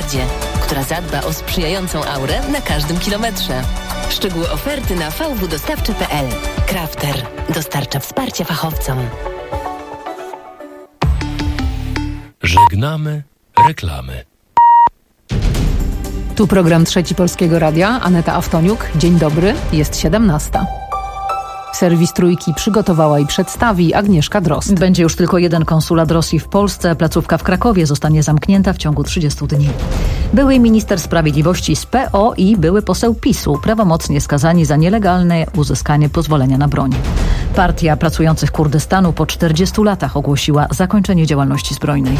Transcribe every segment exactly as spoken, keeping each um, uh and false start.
jazdzie, która zadba o sprzyjającą aurę na każdym kilometrze. Szczegóły oferty na v w dostawczy kropka p l. Crafter dostarcza wsparcia fachowcom. Żegnamy reklamy. Tu program Trzeci Polskiego Radia, Aneta Aftoniuk. Dzień dobry, jest siedemnasta. Serwis Trójki przygotowała i przedstawi Agnieszka Drozd. Będzie już tylko jeden konsulat Rosji w Polsce. Placówka w Krakowie zostanie zamknięta w ciągu trzydziestu dni. Były minister sprawiedliwości z P O i były poseł PiSu prawomocnie skazani za nielegalne uzyskanie pozwolenia na broń. Partia Pracujących Kurdystanu po czterdziestu latach ogłosiła zakończenie działalności zbrojnej.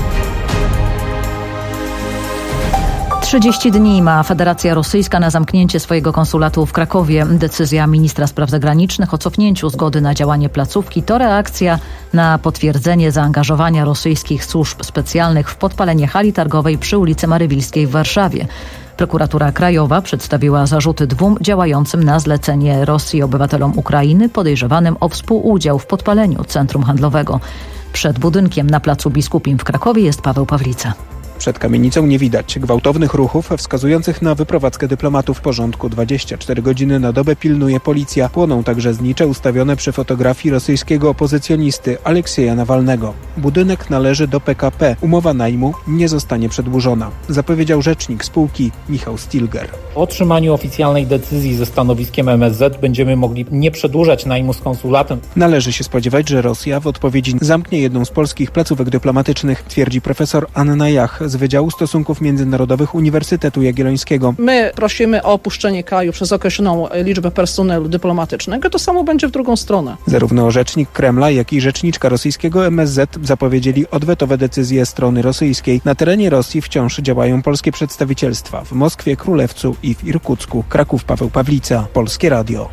trzydzieści dni ma Federacja Rosyjska na zamknięcie swojego konsulatu w Krakowie. Decyzja ministra spraw zagranicznych o cofnięciu zgody na działanie placówki to reakcja na potwierdzenie zaangażowania rosyjskich służb specjalnych w podpalenie hali targowej przy ulicy Marywilskiej w Warszawie. Prokuratura Krajowa przedstawiła zarzuty dwóm działającym na zlecenie Rosji obywatelom Ukrainy podejrzewanym o współudział w podpaleniu centrum handlowego. Przed budynkiem na Placu Biskupim w Krakowie jest Paweł Pawlica. Przed kamienicą nie widać gwałtownych ruchów wskazujących na wyprowadzkę dyplomatów porządku. dwadzieścia cztery godziny na dobę pilnuje policja. Płoną także znicze ustawione przy fotografii rosyjskiego opozycjonisty Aleksieja Nawalnego. Budynek należy do P K P. Umowa najmu nie zostanie przedłużona, zapowiedział rzecznik spółki Michał Stilger. Po otrzymaniu oficjalnej decyzji ze stanowiskiem M S Z będziemy mogli nie przedłużać najmu z konsulatem. Należy się spodziewać, że Rosja w odpowiedzi zamknie jedną z polskich placówek dyplomatycznych, twierdzi profesor Anna Jach z Wydziału Stosunków Międzynarodowych Uniwersytetu Jagiellońskiego. My prosimy o opuszczenie kraju przez określoną liczbę personelu dyplomatycznego. To samo będzie w drugą stronę. Zarówno rzecznik Kremla, jak i rzeczniczka rosyjskiego M S Z zapowiedzieli odwetowe decyzje strony rosyjskiej. Na terenie Rosji wciąż działają polskie przedstawicielstwa w Moskwie, Królewcu i w Irkucku. Kraków, Paweł Pawlica, Polskie Radio.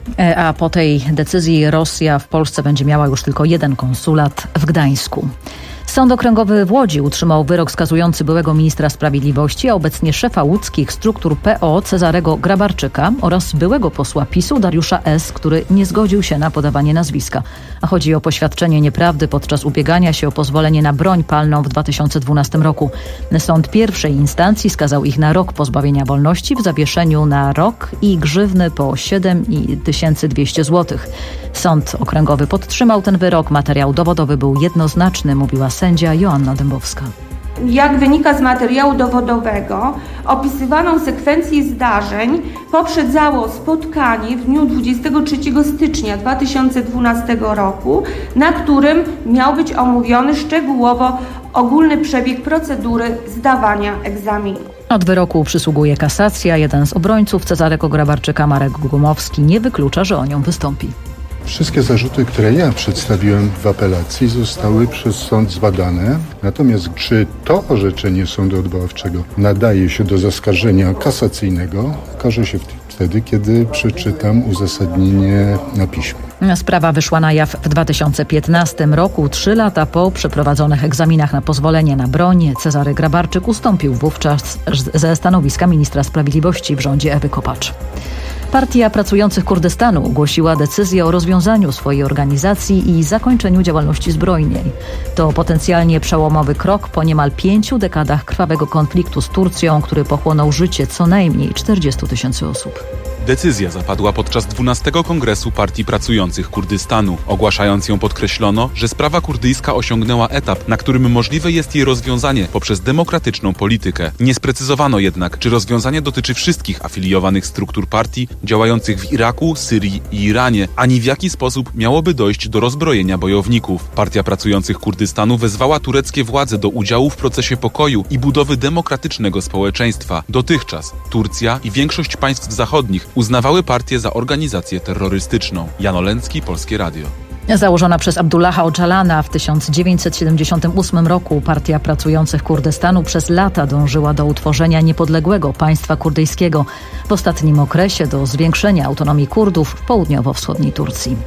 A po tej decyzji Rosja w Polsce będzie miała już tylko jeden konsulat w Gdańsku. Sąd Okręgowy w Łodzi utrzymał wyrok skazujący byłego ministra sprawiedliwości, a obecnie szefa łódzkich struktur P O Cezarego Grabarczyka oraz byłego posła PiSu Dariusza S., który nie zgodził się na podawanie nazwiska. A chodzi o poświadczenie nieprawdy podczas ubiegania się o pozwolenie na broń palną w dwa tysiące dwunastym roku. Sąd pierwszej instancji skazał ich na rok pozbawienia wolności w zawieszeniu na rok i grzywny po siedem tysięcy dwieście złotych. Sąd Okręgowy podtrzymał ten wyrok. Materiał dowodowy był jednoznaczny, mówiła sędzia Joanna Dębowska. Jak wynika z materiału dowodowego, opisywaną sekwencję zdarzeń poprzedzało spotkanie w dniu dwudziestego trzeciego stycznia dwa tysiące dwunastego roku, na którym miał być omówiony szczegółowo ogólny przebieg procedury zdawania egzaminu. Od wyroku przysługuje kasacja. Jeden z obrońców Cezarego Grabarczyka, Marek Gumowski, nie wyklucza, że o nią wystąpi. Wszystkie zarzuty, które ja przedstawiłem w apelacji, zostały przez sąd zbadane. Natomiast czy to orzeczenie sądu odwoławczego nadaje się do zaskarżenia kasacyjnego, okaże się wtedy, kiedy przeczytam uzasadnienie na piśmie. Sprawa wyszła na jaw w dwa tysiące piętnastym roku. Trzy lata po przeprowadzonych egzaminach na pozwolenie na broń Cezary Grabarczyk ustąpił wówczas ze stanowiska ministra sprawiedliwości w rządzie Ewy Kopacz. Partia Pracujących Kurdystanu ogłosiła decyzję o rozwiązaniu swojej organizacji i zakończeniu działalności zbrojnej. To potencjalnie przełomowy krok po niemal pięciu dekadach krwawego konfliktu z Turcją, który pochłonął życie co najmniej czterdziestu tysięcy osób. Decyzja zapadła podczas dwunastego Kongresu Partii Pracujących Kurdystanu. Ogłaszając ją podkreślono, że sprawa kurdyjska osiągnęła etap, na którym możliwe jest jej rozwiązanie poprzez demokratyczną politykę. Nie sprecyzowano jednak, czy rozwiązanie dotyczy wszystkich afiliowanych struktur partii działających w Iraku, Syrii i Iranie, ani w jaki sposób miałoby dojść do rozbrojenia bojowników. Partia Pracujących Kurdystanu wezwała tureckie władze do udziału w procesie pokoju i budowy demokratycznego społeczeństwa. Dotychczas Turcja i większość państw zachodnich uznawały partię za organizację terrorystyczną. Jan Olęcki, Polskie Radio. Założona przez Abdullaha Öcalana w tysiąc dziewięćset siedemdziesiątym ósmym roku Partia Pracujących Kurdystanu przez lata dążyła do utworzenia niepodległego państwa kurdyjskiego. W ostatnim okresie do zwiększenia autonomii Kurdów w południowo-wschodniej Turcji.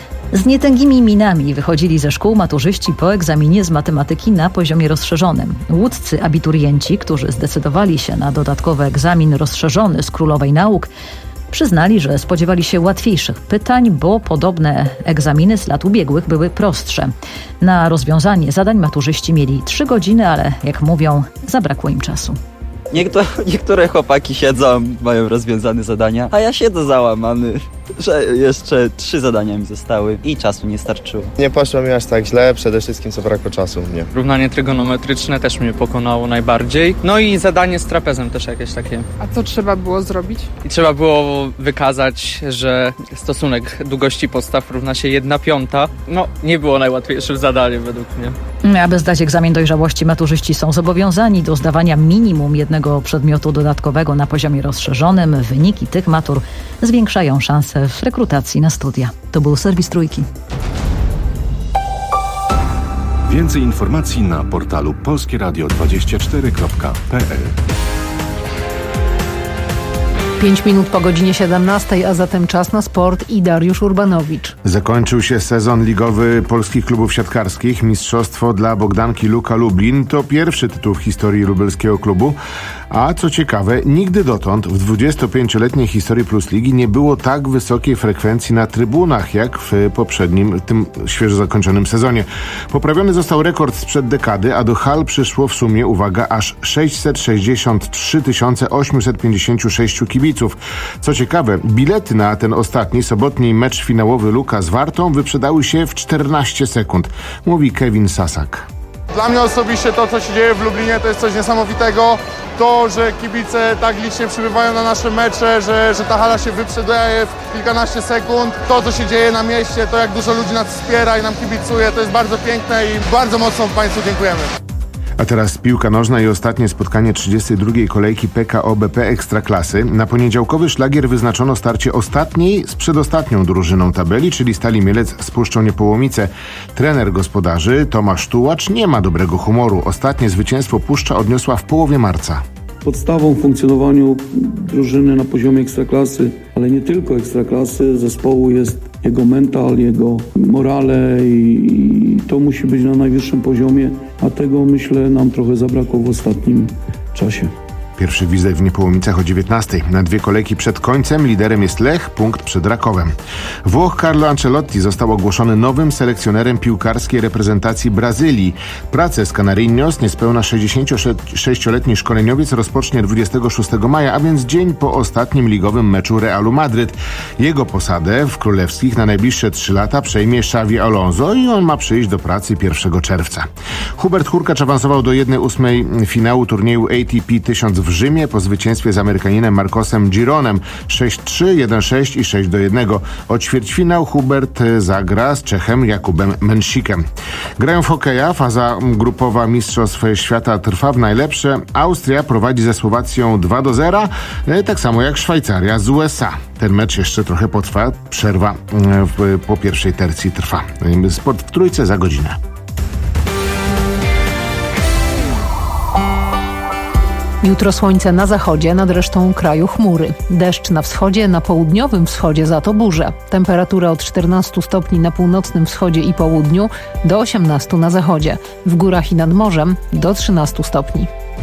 Z nietęgimi minami wychodzili ze szkół maturzyści po egzaminie z matematyki na poziomie rozszerzonym. Łódzcy abiturienci, którzy zdecydowali się na dodatkowy egzamin rozszerzony z Królowej Nauk, przyznali, że spodziewali się łatwiejszych pytań, bo podobne egzaminy z lat ubiegłych były prostsze. Na rozwiązanie zadań maturzyści mieli trzy godziny, ale jak mówią, zabrakło im czasu. Niektóre, niektóre chłopaki siedzą, mają rozwiązane zadania, a ja siedzę załamany, że jeszcze trzy zadania mi zostały i czasu nie starczyło. Nie poszło mi aż tak źle, przede wszystkim zabrakło czasu mnie. Równanie trygonometryczne też mnie pokonało najbardziej. No i zadanie z trapezem też jakieś takie. A co trzeba było zrobić? I trzeba było wykazać, że stosunek długości podstaw równa się jedna piąta. No, nie było najłatwiejszym zadaniem według mnie. Aby zdać egzamin dojrzałości, maturzyści są zobowiązani do zdawania minimum jednego przedmiotu dodatkowego na poziomie rozszerzonym. Wyniki tych matur zwiększają szanse w rekrutacji na studia. To był serwis Trójki. Więcej informacji na portalu polskie radio dwadzieścia cztery kropka p l. Pięć minut po godzinie siedemnastej, a zatem czas na sport i Dariusz Urbanowicz. Zakończył się sezon ligowy polskich klubów siatkarskich. Mistrzostwo dla Bogdanki Luka Lublin to pierwszy tytuł w historii lubelskiego klubu. A co ciekawe, nigdy dotąd w dwudziestopięcioletniej historii Plus Ligi nie było tak wysokiej frekwencji na trybunach, jak w poprzednim, tym świeżo zakończonym sezonie. Poprawiony został rekord sprzed dekady, a do hal przyszło w sumie, uwaga, aż sześćset sześćdziesiąt trzy tysiące osiemset pięćdziesiąt sześć kibiców. Co ciekawe, bilety na ten ostatni, sobotni mecz finałowy Luka z Wartą wyprzedały się w czternaście sekund, mówi Kevin Sasak. Dla mnie osobiście to, co się dzieje w Lublinie, to jest coś niesamowitego. To, że kibice tak licznie przybywają na nasze mecze, że, że ta hala się wyprzedaje w kilkanaście sekund. To, co się dzieje na mieście, to jak dużo ludzi nas wspiera i nam kibicuje, to jest bardzo piękne i bardzo mocno Państwu dziękujemy. A teraz piłka nożna i ostatnie spotkanie trzydziestej drugiej kolejki P K O B P Ekstraklasy. Na poniedziałkowy szlagier wyznaczono starcie ostatniej z przedostatnią drużyną tabeli, czyli Stali Mielec z Puszczą Niepołomice. Trener gospodarzy Tomasz Tułacz nie ma dobrego humoru. Ostatnie zwycięstwo Puszcza odniosła w połowie marca. Podstawą w funkcjonowaniu drużyny na poziomie ekstraklasy, ale nie tylko ekstraklasy, zespołu jest jego mental, jego morale i to musi być na najwyższym poziomie, a tego, myślę, nam trochę zabrakło w ostatnim czasie. Pierwszy gwizdek w Niepołomicach o dziewiętnastej. Na dwie kolejki przed końcem liderem jest Lech, punkt przed Rakowem. Włoch Carlo Ancelotti został ogłoszony nowym selekcjonerem piłkarskiej reprezentacji Brazylii. Pracę z Canarinhos niespełna sześćdziesięciosześcioletni szkoleniowiec rozpocznie dwudziestego szóstego maja, a więc dzień po ostatnim ligowym meczu Realu Madryt. Jego posadę w królewskich na najbliższe trzy lata przejmie Xavi Alonso i on ma przyjść do pracy pierwszego czerwca. Hubert Hurkacz awansował do jednej ósmej finału turnieju A T P tysiąc w Rzymie po zwycięstwie z Amerykaninem Marcosem Gironem sześć trzy, jeden sześć i sześć do jednego. O ćwierćfinał Hubert zagra z Czechem Jakubem Mensikiem. Grają w hokeja. Faza grupowa Mistrzostw Świata trwa w najlepsze. Austria prowadzi ze Słowacją dwa do zera, tak samo jak Szwajcaria z U S A. Ten mecz jeszcze trochę potrwa. Przerwa w, po pierwszej tercji trwa. Sport w Trójce za godzinę. Jutro słońce na zachodzie, nad resztą kraju chmury. Deszcz na wschodzie, na południowym wschodzie za to burze. Temperatura od czternastu stopni na północnym wschodzie i południu do osiemnastu na zachodzie. W górach i nad morzem do trzynastu stopni.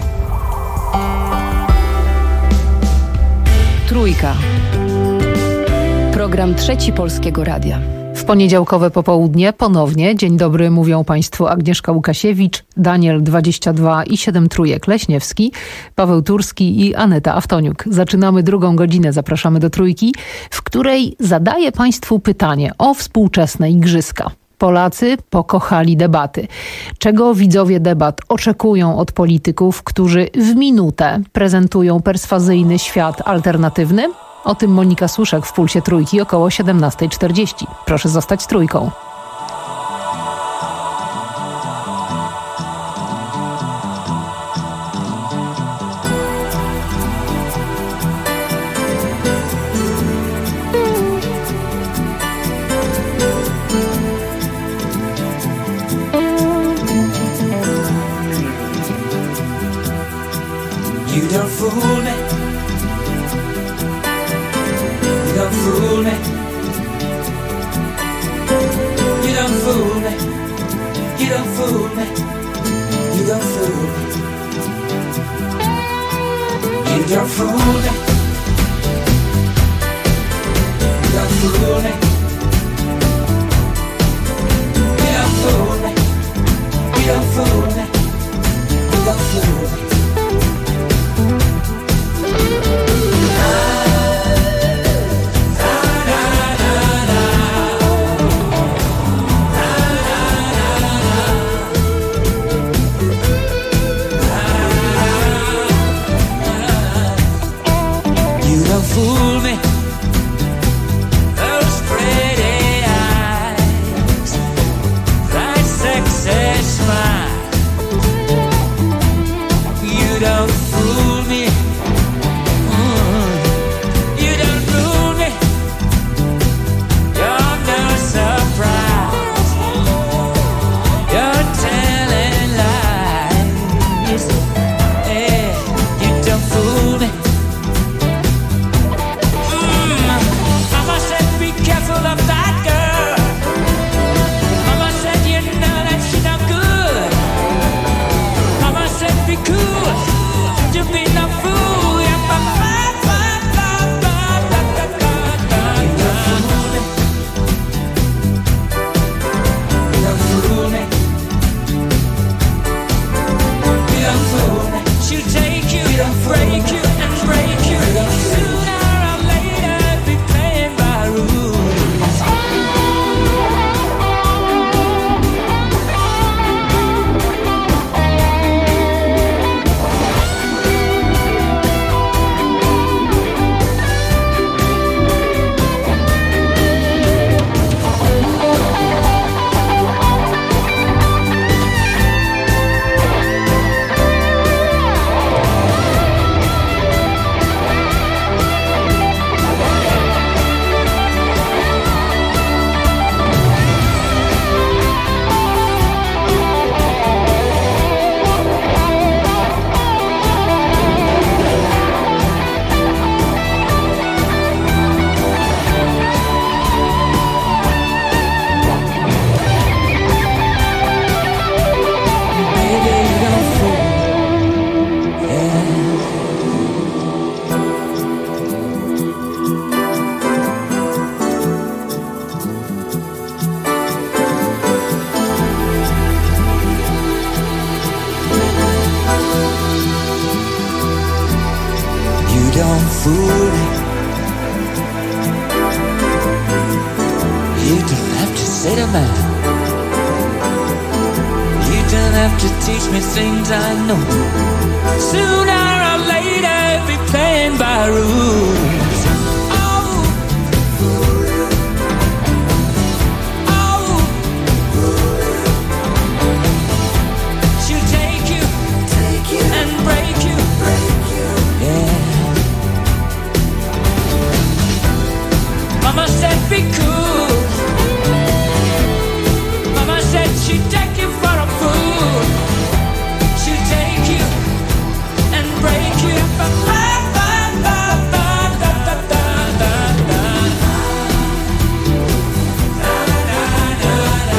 Trójka. Program Trzeci Polskiego Radia. W poniedziałkowe popołudnie ponownie. Dzień dobry, mówią Państwu Agnieszka Łukasiewicz, Daniel dwadzieścia dwa i siedem trójek Leśniewski, Paweł Turski i Aneta Aftoniuk. Zaczynamy drugą godzinę, zapraszamy do Trójki, w której zadaję Państwu pytanie o współczesne igrzyska. Polacy pokochali debaty. Czego widzowie debat oczekują od polityków, którzy w minutę prezentują perswazyjny świat alternatywny? O tym Monika Suszek w Pulsie Trójki około siedemnasta czterdzieści. Proszę zostać z Trójką. You don't fool me. You don't fool me. You don't fool me. You don't fool me. You don't fool me. You don't fool me. You don't fool me. You don't fool me. You don't fool me. You don't fool me. fool me. You don't have to say the man. You don't have to teach me things I know. Sooner or later be playing by rules. Mama said be cool. Mama said she'd take you for a fool. She'd take you and break you. Ba, ba, ba, ba, ba, da, da, da, da, da. Da, da, da, da.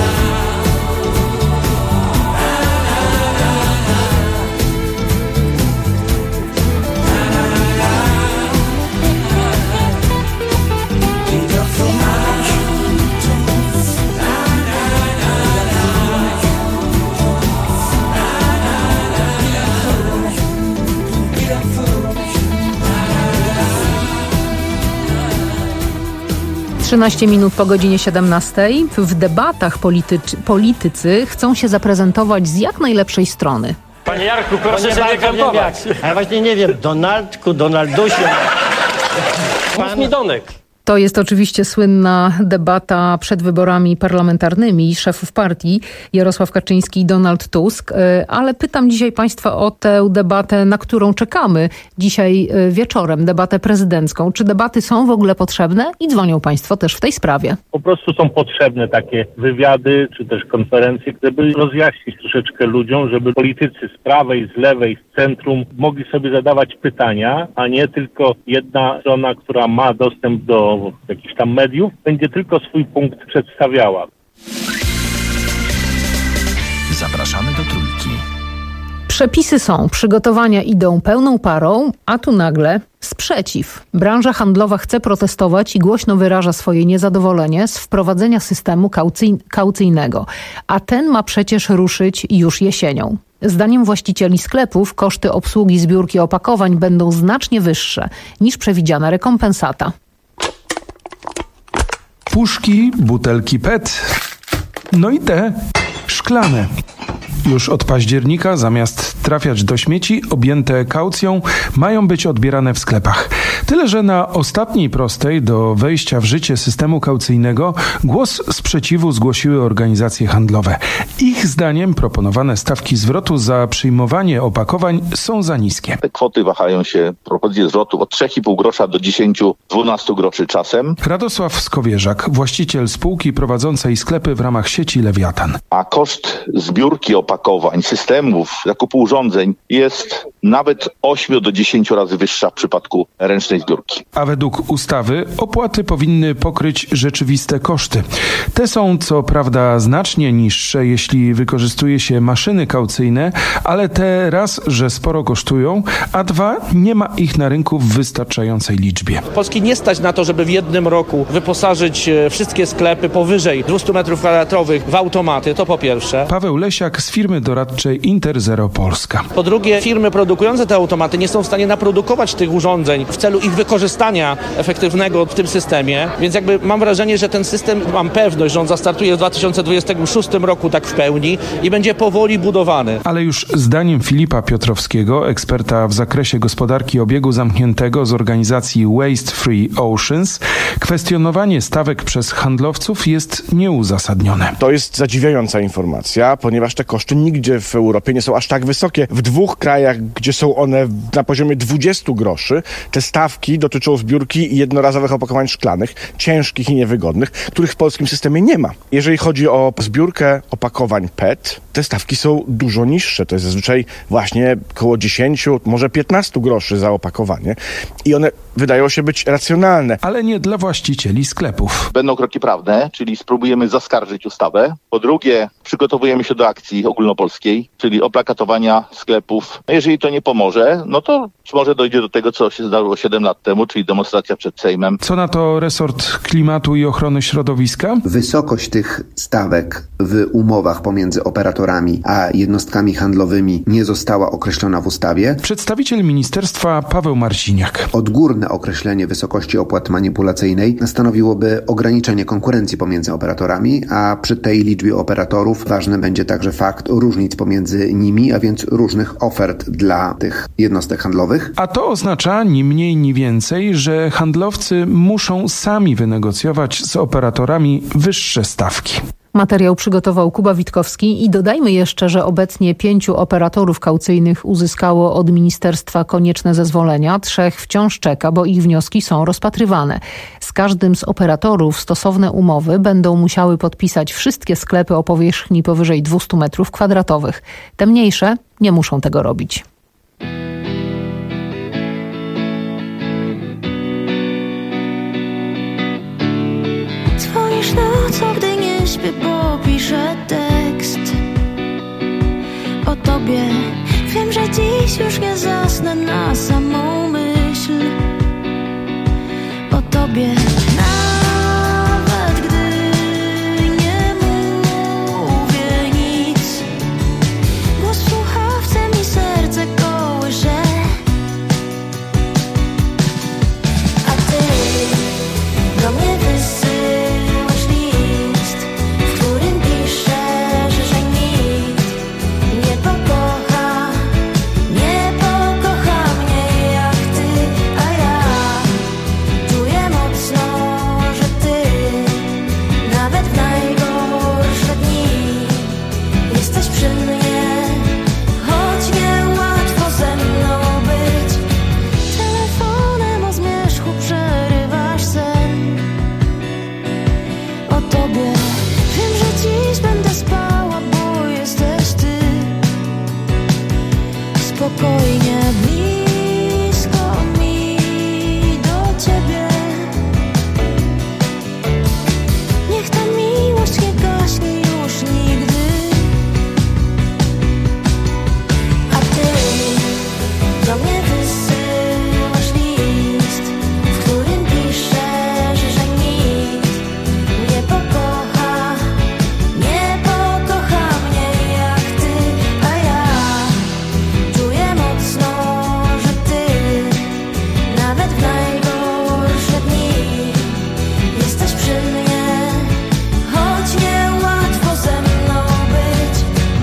trzynaście minut po godzinie siedemnastej. W debatach politycz- politycy chcą się zaprezentować z jak najlepszej strony. Panie Jarku, proszę się nie krępować. A właśnie nie wiem, Donaldku, Donaldusiu. Mów mi Donek. To jest oczywiście słynna debata przed wyborami parlamentarnymi szefów partii Jarosław Kaczyński i Donald Tusk, ale pytam dzisiaj Państwa o tę debatę, na którą czekamy dzisiaj wieczorem, debatę prezydencką. Czy debaty są w ogóle potrzebne? I dzwonią Państwo też w tej sprawie. Po prostu są potrzebne takie wywiady, czy też konferencje, żeby rozjaśnić troszeczkę ludziom, żeby politycy z prawej, z lewej, z centrum mogli sobie zadawać pytania, a nie tylko jedna strona, która ma dostęp do jakichś tam mediów, będzie tylko swój punkt przedstawiała. Zapraszamy do Trójki. Przepisy są, przygotowania idą pełną parą, a tu nagle sprzeciw. Branża handlowa chce protestować i głośno wyraża swoje niezadowolenie z wprowadzenia systemu kaucy- kaucyjnego, a ten ma przecież ruszyć już jesienią. Zdaniem właścicieli sklepów koszty obsługi zbiórki opakowań będą znacznie wyższe niż przewidziana rekompensata. Puszki, butelki P E T, no i te szklane. Już od października zamiast trafiać do śmieci objęte kaucją mają być odbierane w sklepach. Tyle, że na ostatniej prostej do wejścia w życie systemu kaucyjnego głos sprzeciwu zgłosiły organizacje handlowe. Ich zdaniem proponowane stawki zwrotu za przyjmowanie opakowań są za niskie. Te kwoty wahają się, propozycje zwrotu od trzy i pół grosza do dziesięć do dwunastu groszy czasem. Radosław Skowierzak, właściciel spółki prowadzącej sklepy w ramach sieci Lewiatan. A koszt zbiórki opakowań, systemów, zakupu urządzeń jest nawet osiem do dziesięciu razy wyższa w przypadku ręcznej zbiórki. A według ustawy opłaty powinny pokryć rzeczywiste koszty. Te są co prawda znacznie niższe, jeśli wykorzystuje się maszyny kaucyjne, ale te raz, że sporo kosztują, a dwa, nie ma ich na rynku w wystarczającej liczbie. Polski nie stać na to, żeby w jednym roku wyposażyć wszystkie sklepy powyżej dwieście metrów kwadratowych w automaty, to po pierwsze. Paweł Lesiak z firmy doradczej Interzero Polska. Po drugie, firmy produkujące te automaty nie są w stanie naprodukować tych urządzeń w celu ich wykorzystania efektywnego w tym systemie, więc jakby mam wrażenie, że ten system, mam pewność, że on zastartuje w dwa tysiące dwudziestym szóstym roku tak w pełni i będzie powoli budowany. Ale już zdaniem Filipa Piotrowskiego, eksperta w zakresie gospodarki obiegu zamkniętego z organizacji Waste Free Oceans, kwestionowanie stawek przez handlowców jest nieuzasadnione. To jest zadziwiająca informacja, ponieważ te koszty nigdzie w Europie nie są aż tak wysokie. W dwóch krajach, gdzie są one na poziomie dwudziestu groszy, te stawki dotyczą zbiórki jednorazowych opakowań szklanych, ciężkich i niewygodnych, których w polskim systemie nie ma. Jeżeli chodzi o zbiórkę opakowań P E T, te stawki są dużo niższe. To jest zazwyczaj właśnie około dziesięciu, może piętnastu groszy za opakowanie i one wydają się być racjonalne. Ale nie dla właścicieli sklepów. Będą kroki prawne, czyli spróbujemy zaskarżyć ustawę. Po drugie, przygotowujemy się do akcji ogólnopolskiej, czyli oplakatowania sklepów. Jeżeli to nie pomoże, no to być może dojdzie do tego, co się zdarzyło siedem lat temu, czyli demonstracja przed Sejmem. Co na to resort klimatu i ochrony środowiska? Wysokość tych stawek w umowach pomiędzy operatorami a jednostkami handlowymi nie została określona w ustawie. Przedstawiciel ministerstwa Paweł Marciniak. Odgórne precyzyjne określenie wysokości opłat manipulacyjnej stanowiłoby ograniczenie konkurencji pomiędzy operatorami, a przy tej liczbie operatorów ważny będzie także fakt różnic pomiędzy nimi, a więc różnych ofert dla tych jednostek handlowych. A to oznacza ni mniej, ni więcej, że handlowcy muszą sami wynegocjować z operatorami wyższe stawki. Materiał przygotował Kuba Witkowski i dodajmy jeszcze, że obecnie pięciu operatorów kaucyjnych uzyskało od ministerstwa konieczne zezwolenia, trzech wciąż czeka, bo ich wnioski są rozpatrywane. Z każdym z operatorów stosowne umowy będą musiały podpisać wszystkie sklepy o powierzchni powyżej dwieście metrów kwadratowych. Te mniejsze nie muszą tego robić. Dzwonisz nocą, gdy nie śpię, popiszę tekst o tobie. Wiem, że dziś już nie zasnę na samą myśl o tobie. Nawet gdy nie mówię nic, głos w słuchawce mi serce kołysze. A ty do mnie wysyłasz list, w którym piszesz, że nikt nie pokocha, nie pokocha mnie jak ty, a ja czuję mocno, że ty nawet w najgorsze dni jesteś przy mnie, choć niełatwo ze mną być. Telefonem o zmierzchu przerywasz sen o tobie. Wiem, że dziś będę spała, bo jesteś ty. Spokojnie blisko mi do ciebie. Niech ta miłość nie gaśnie już nigdy. A ty do mnie wysyłasz list, w którym piszesz, że nikt nie pokocha, nie pokocha mnie jak ty, a ja czuję mocno, że ty nawet w najgorsze dni jesteś przy mnie, choć niełatwo ze mną być.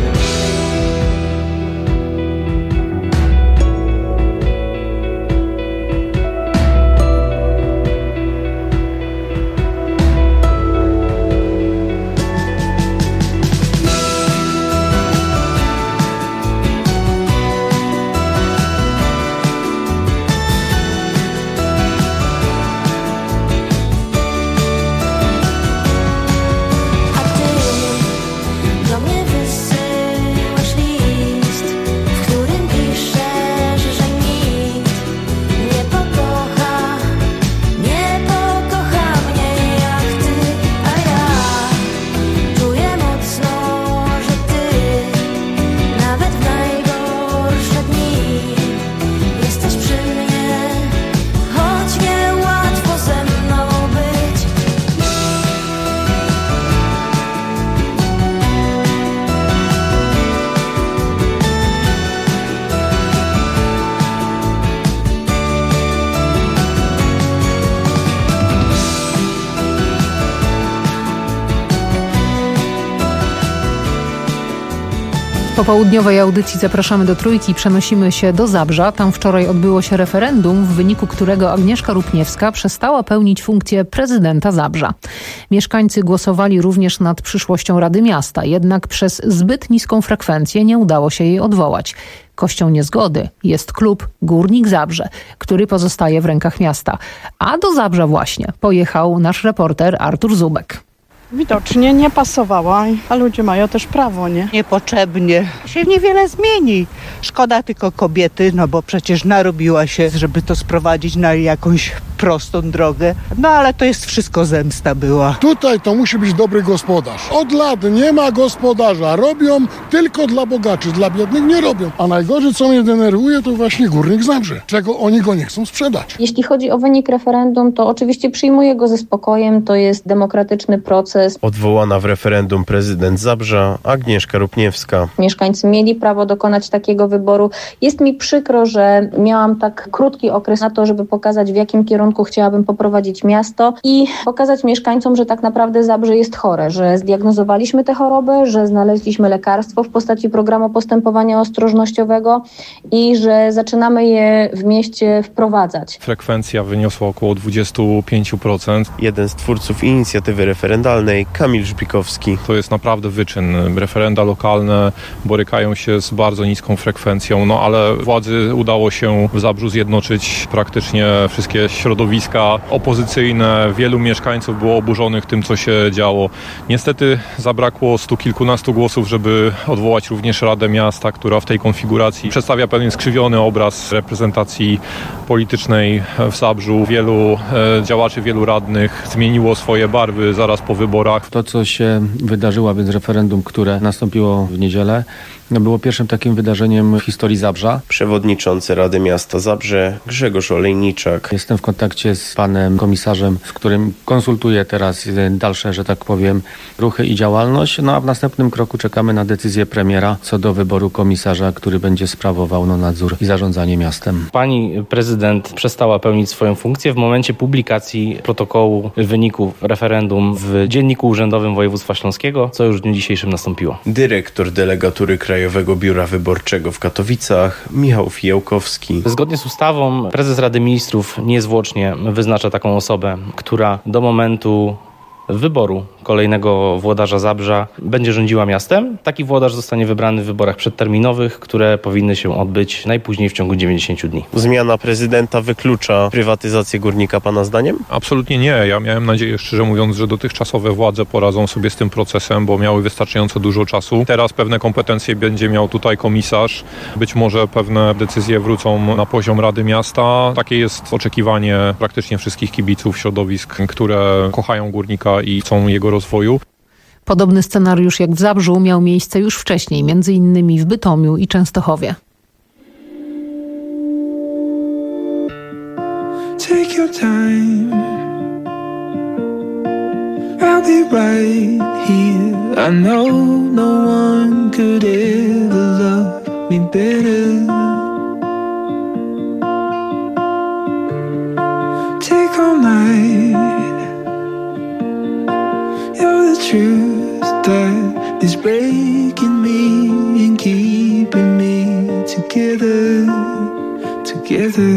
A ty do mnie wysyłasz list, w którym piszesz, że nikt nie pokocha, nie pokocha mnie jak ty, a ja czuję mocno, że ty nawet w najgorsze dni jesteś przy mnie, choć niełatwo ze mną być. W popołudniowej audycji zapraszamy do Trójki, przenosimy się do Zabrza. Tam wczoraj odbyło się referendum, w wyniku którego Agnieszka Rupniewska przestała pełnić funkcję prezydenta Zabrza. Mieszkańcy głosowali również nad przyszłością Rady Miasta, jednak przez zbyt niską frekwencję nie udało się jej odwołać. Kością niezgody jest klub Górnik Zabrze, który pozostaje w rękach miasta. A do Zabrza właśnie pojechał nasz reporter Artur Zubek. Widocznie nie pasowała, a ludzie mają też prawo, nie? Niepotrzebnie. Się niewiele zmieni. Szkoda tylko kobiety, no bo przecież narobiła się, żeby to sprowadzić na jakąś prostą drogę. No ale to jest wszystko zemsta była. Tutaj to musi być dobry gospodarz. Od lat nie ma gospodarza. Robią tylko dla bogaczy, dla biednych nie robią. A najgorzej, co mnie denerwuje, to właśnie Górnik Zabrze. Czego oni go nie chcą sprzedać. Jeśli chodzi o wynik referendum, to oczywiście przyjmuję go ze spokojem. To jest demokratyczny proces. proces. Odwołana w referendum prezydent Zabrza Agnieszka Rupniewska. Mieszkańcy mieli prawo dokonać takiego wyboru. Jest mi przykro, że miałam tak krótki okres na to, żeby pokazać, w jakim kierunku chciałabym poprowadzić miasto i pokazać mieszkańcom, że tak naprawdę Zabrze jest chore, że zdiagnozowaliśmy tę chorobę, że znaleźliśmy lekarstwo w postaci programu postępowania ostrożnościowego i że zaczynamy je w mieście wprowadzać. Frekwencja wyniosła około dwadzieścia pięć procent. Jeden z twórców inicjatywy referendalnej, Kamil Żbikowski. To jest naprawdę wyczyn. Referenda lokalne borykają się z bardzo niską frekwencją, no ale władzy udało się w Zabrzu zjednoczyć praktycznie wszystkie środowiska opozycyjne. Wielu mieszkańców było oburzonych tym, co się działo. Niestety zabrakło stu kilkunastu głosów, żeby odwołać również Radę Miasta, która w tej konfiguracji przedstawia pewien skrzywiony obraz reprezentacji politycznej w Zabrzu. Wielu e, działaczy, wielu radnych zmieniło swoje barwy zaraz po wyborach. To, co się wydarzyło, więc referendum, które nastąpiło w niedzielę, było pierwszym takim wydarzeniem w historii Zabrza. Przewodniczący Rady Miasta Zabrze Grzegorz Olejniczak. Jestem w kontakcie z panem komisarzem, z którym konsultuję teraz dalsze, że tak powiem, ruchy i działalność. No a w następnym kroku czekamy na decyzję premiera co do wyboru komisarza, który będzie sprawował no, nadzór i zarządzanie miastem. Pani prezydent przestała pełnić swoją funkcję w momencie publikacji protokołu wyników referendum w Dzienniku Urzędowym Województwa Śląskiego, co już w dniu dzisiejszym nastąpiło. Dyrektor delegatury Krajowego Biura Wyborczego w Katowicach, Michał Fijałkowski. Zgodnie z ustawą prezes Rady Ministrów niezwłocznie wyznacza taką osobę, która do momentu wyboru kolejnego włodarza Zabrza będzie rządziła miastem. Taki włodarz zostanie wybrany w wyborach przedterminowych, które powinny się odbyć najpóźniej w ciągu dziewięćdziesięciu dni. Zmiana prezydenta wyklucza prywatyzację górnika pana zdaniem? Absolutnie nie. Ja miałem nadzieję, szczerze mówiąc, że dotychczasowe władze poradzą sobie z tym procesem, bo miały wystarczająco dużo czasu. Teraz pewne kompetencje będzie miał tutaj komisarz. Być może pewne decyzje wrócą na poziom Rady Miasta. Takie jest oczekiwanie praktycznie wszystkich kibiców, środowisk, które kochają górnika i chcą jego rozwoju. Podobny scenariusz jak w Zabrzu miał miejsce już wcześniej, między innymi w Bytomiu i Częstochowie. Take your time, I'll be right here. I know no one could ever love me better. Take all night. You're the truth that is breaking me and keeping me together, together.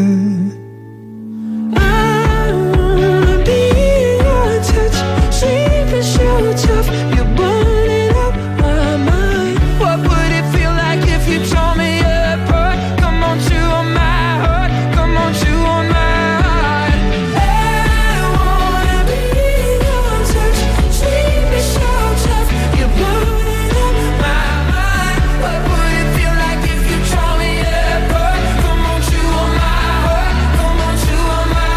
I wanna be in your touch, sleep and show tough. You're burning up my mind. What would it feel like if you tore me apart? Come on, chew on my heart. Come on, chew on my heart. I wanna be in your touch, sleep and show tough. You're burning up my mind. What would it feel like if you tore me apart? Come on, chew on my heart. Come on, chew on my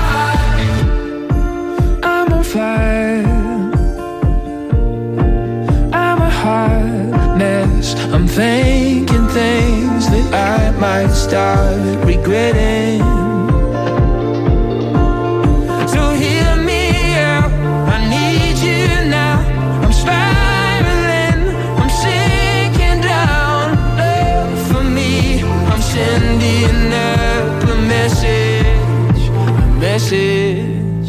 heart. I'm on fire. I'm a hot mess. I'm thinking things that I might start regretting. So hear me out. I need you now. I'm spiraling. I'm sinking down. Love for me. I'm sending up a message. A message.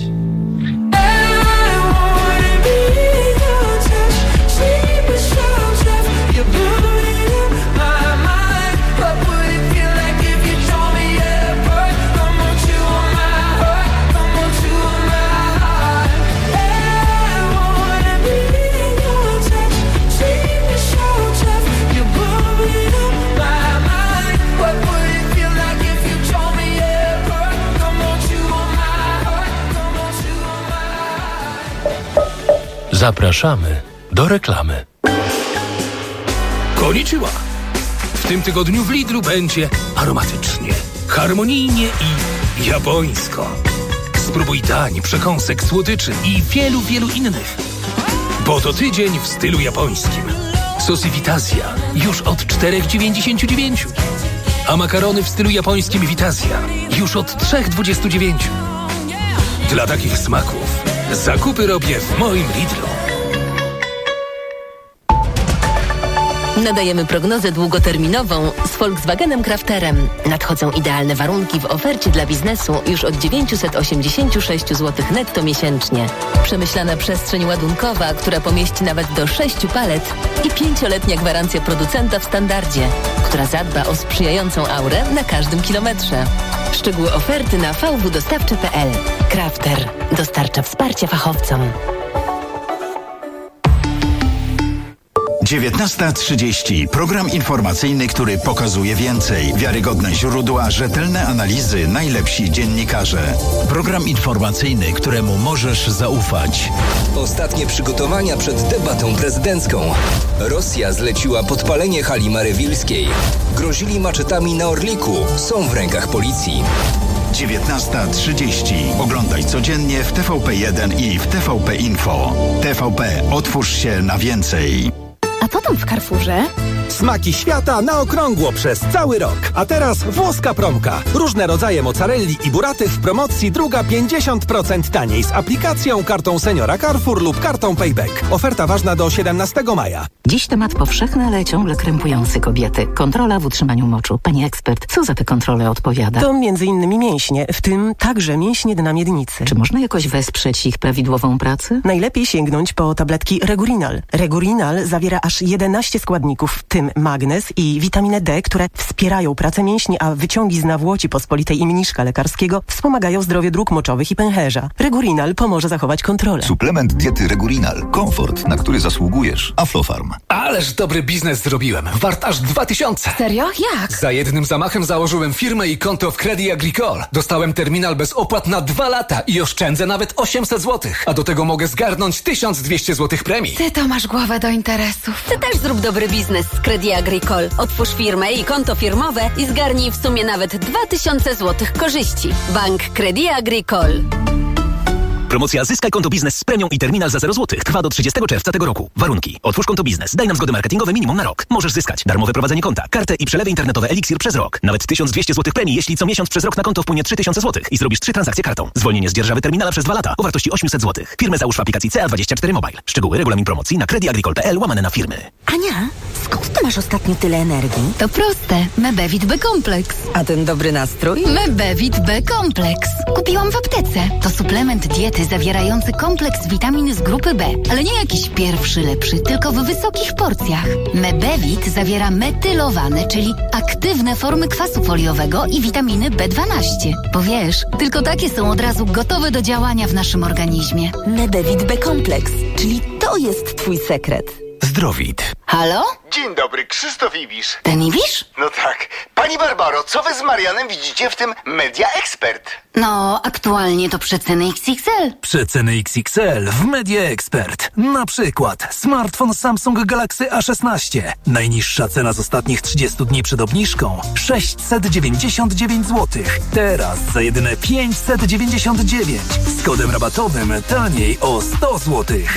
I wanna be in your touch. Sleep and show tough. You're burning up my mind. What would it feel like if you tore me apart? Come on, chew on my heart. Come on, chew on my heart. I wanna be in your touch. Sleep and show tough. You're burning up my mind. What would it feel like if you tore me apart? Come on, chew on my heart. Come on, chew on my heart. Zapraszamy do reklamy. Konnichiwa! W tym tygodniu w Lidlu będzie aromatycznie, harmonijnie i japońsko. Spróbuj dań, przekąsek, słodyczy i wielu, wielu innych. Bo to tydzień w stylu japońskim. Sosy Vitazja już od cztery dziewięćdziesiąt dziewięć. A makarony w stylu japońskim Vitazja już od trzy dwadzieścia dziewięć. Dla takich smaków zakupy robię w moim Lidlu. Nadajemy prognozę długoterminową z Volkswagenem Crafterem. Nadchodzą idealne warunki w ofercie dla biznesu już od dziewięćset osiemdziesiąt sześć złotych netto miesięcznie. Przemyślana przestrzeń ładunkowa, która pomieści nawet do sześciu palet i pięcioletnia gwarancja producenta w standardzie, która zadba o sprzyjającą aurę na każdym kilometrze. Szczegóły oferty na v w dostawcze kropka p l. Crafter dostarcza wsparcia fachowcom. dziewiętnasta trzydzieści. Program informacyjny, który pokazuje więcej. Wiarygodne źródła, rzetelne analizy, najlepsi dziennikarze. Program informacyjny, któremu możesz zaufać. Ostatnie przygotowania przed debatą prezydencką. Rosja zleciła podpalenie hali marywilskiej. Grozili maczetami na Orliku. Są w rękach policji. dziewiętnasta trzydzieści. Oglądaj codziennie w T V P jeden i w T V P Info. T V P. Otwórz się na więcej. A co tam w Carrefourze? Smaki świata na okrągło przez cały rok. A teraz włoska promka. Różne rodzaje mozzarelli i buraty w promocji, druga pięćdziesiąt procent taniej z aplikacją, kartą seniora Carrefour lub kartą Payback. Oferta ważna do siedemnastego maja. Dziś temat powszechny, ale ciągle krępujący kobiety. Kontrola w utrzymaniu moczu. Pani ekspert, co za te kontrole odpowiada? To między innymi mięśnie, w tym także mięśnie dna miednicy. Czy można jakoś wesprzeć ich prawidłową pracę? Najlepiej sięgnąć po tabletki Regurinal. Regurinal zawiera aż jedenaście składników, w tym magnez i witaminę D, które wspierają pracę mięśni, a wyciągi z nawłoci pospolitej i mniszka lekarskiego wspomagają zdrowie dróg moczowych i pęcherza. Regurinal pomoże zachować kontrolę. Suplement diety Regurinal. Komfort, na który zasługujesz. Aflofarm. Ależ dobry biznes zrobiłem. Wart aż dwa tysiące. Serio? Jak? Za jednym zamachem założyłem firmę i konto w Crédit Agricole. Dostałem terminal bez opłat na dwa lata i oszczędzę nawet osiemset złotych. A do tego mogę zgarnąć tysiąc dwieście złotych premii. Ty to masz głowę do interesów. Ty też zrób dobry biznes z Crédit Agricole. Otwórz firmę i konto firmowe i zgarnij w sumie nawet dwa tysiące złotych korzyści. Bank Crédit Agricole. Promocja Zyskaj konto biznes z premią i terminal za zero złotych trwa do trzydziestego czerwca tego roku. Warunki. Otwórz konto biznes. Daj nam zgody marketingowe minimum na rok. Możesz zyskać darmowe prowadzenie konta, kartę i przelewy internetowe Eliksir przez rok. Nawet tysiąc dwieście złotych premii, jeśli co miesiąc przez rok na konto wpłynie trzy tysiące złotych i zrobisz trzy transakcje kartą. Zwolnienie z dzierżawy terminala przez dwa lata o wartości osiemset złotych. Firmę załóż w aplikacji C A dwadzieścia cztery Mobile. Szczegóły, regulamin promocji na creditagricole.pl łamane na firmy. Ania, skąd ty masz ostatnio tyle energii? To proste. Mebevit B-Kompleks. A ten dobry nastrój? Mebevit B-Kompleks. Kupiłam w aptece. To suplement diety zawierający kompleks witamin z grupy B. Ale nie jakiś pierwszy, lepszy, tylko w wysokich porcjach. Mebevit zawiera metylowane, czyli aktywne formy kwasu foliowego i witaminy B dwanaście. Bo wiesz, tylko takie są od razu gotowe do działania w naszym organizmie. Mebevit B-Kompleks, czyli to jest twój sekret. Zdrowit. Halo? Dzień dobry, Krzysztof Ibisz. Ten Ibisz? No tak. Pani Barbaro, co wy z Marianem widzicie w tym Media Expert? No, aktualnie to przeceny X X L. Przeceny X X L w Media Expert. Na przykład smartfon Samsung Galaxy A szesnaście. Najniższa cena z ostatnich trzydziestu dni przed obniżką sześćset dziewięćdziesiąt dziewięć złotych. Teraz za jedyne pięćset dziewięćdziesiąt dziewięć. Z kodem rabatowym taniej o sto złotych.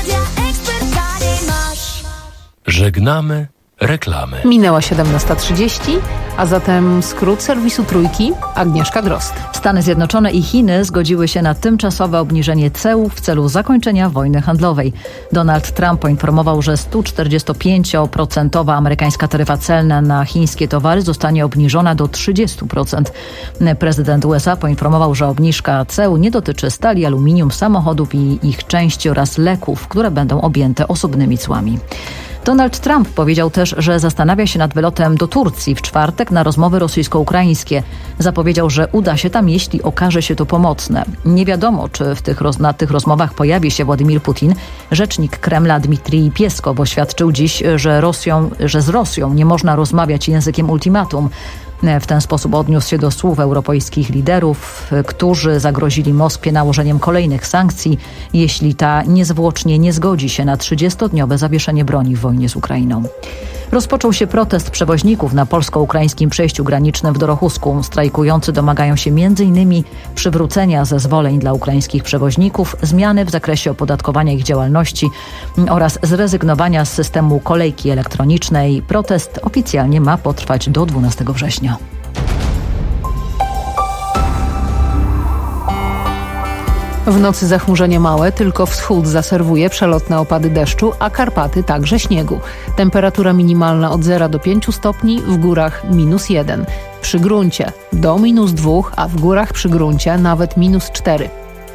Żegnamy reklamy. Minęła siedemnasta trzydzieści, a zatem skrót serwisu Trójki, Agnieszka Drozd. Stany Zjednoczone i Chiny zgodziły się na tymczasowe obniżenie ceł w celu zakończenia wojny handlowej. Donald Trump poinformował, że sto czterdzieści pięć procent amerykańska taryfa celna na chińskie towary zostanie obniżona do trzydzieści procent. Prezydent U S A poinformował, że obniżka ceł nie dotyczy stali, aluminium, samochodów i ich części oraz leków, które będą objęte osobnymi cłami. Donald Trump powiedział też, że zastanawia się nad wylotem do Turcji w czwartek na rozmowy rosyjsko-ukraińskie. Zapowiedział, że uda się tam, jeśli okaże się to pomocne. Nie wiadomo, czy w tych roz, na tych rozmowach pojawi się Władimir Putin. Rzecznik Kremla Dmitrij Pieskow oświadczył dziś, że, Rosją, że z Rosją nie można rozmawiać językiem ultimatum. W ten sposób odniósł się do słów europejskich liderów, którzy zagrozili Moskwie nałożeniem kolejnych sankcji, jeśli ta niezwłocznie nie zgodzi się na trzydziestodniowe zawieszenie broni w wojnie z Ukrainą. Rozpoczął się protest przewoźników na polsko-ukraińskim przejściu granicznym w Dorochusku. Strajkujący domagają się między innymi przywrócenia zezwoleń dla ukraińskich przewoźników, zmiany w zakresie opodatkowania ich działalności oraz zrezygnowania z systemu kolejki elektronicznej. Protest oficjalnie ma potrwać do dwunastego września. W nocy zachmurzenie małe, tylko wschód zaserwuje przelotne opady deszczu, a Karpaty także śniegu. Temperatura minimalna od zera do pięciu stopni, w górach minus jeden. Przy gruncie do minus dwóch, a w górach przy gruncie nawet minus cztery.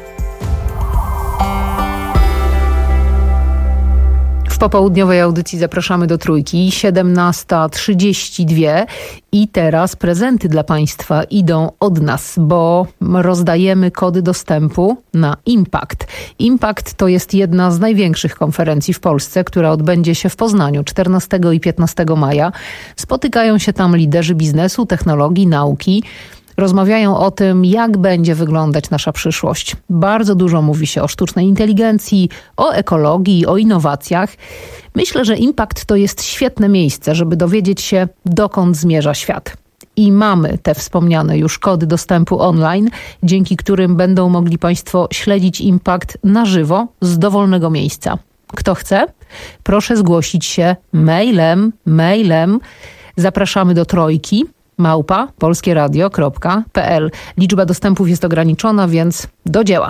W popołudniowej audycji zapraszamy do Trójki, siedemnasta trzydzieści dwa i teraz prezenty dla Państwa idą od nas, bo rozdajemy kody dostępu na Impact. Impact to jest jedna z największych konferencji w Polsce, która odbędzie się w Poznaniu czternastego i piętnastego maja. Spotykają się tam liderzy biznesu, technologii, nauki. Rozmawiają o tym, jak będzie wyglądać nasza przyszłość. Bardzo dużo mówi się o sztucznej inteligencji, o ekologii, o innowacjach. Myślę, że Impact to jest świetne miejsce, żeby dowiedzieć się, dokąd zmierza świat. I mamy te wspomniane już kody dostępu online, dzięki którym będą mogli Państwo śledzić Impact na żywo z dowolnego miejsca. Kto chce? Proszę zgłosić się mailem, mailem. Zapraszamy do Trójki. małpa polskieradio kropka p l. Liczba dostępów jest ograniczona, więc do dzieła.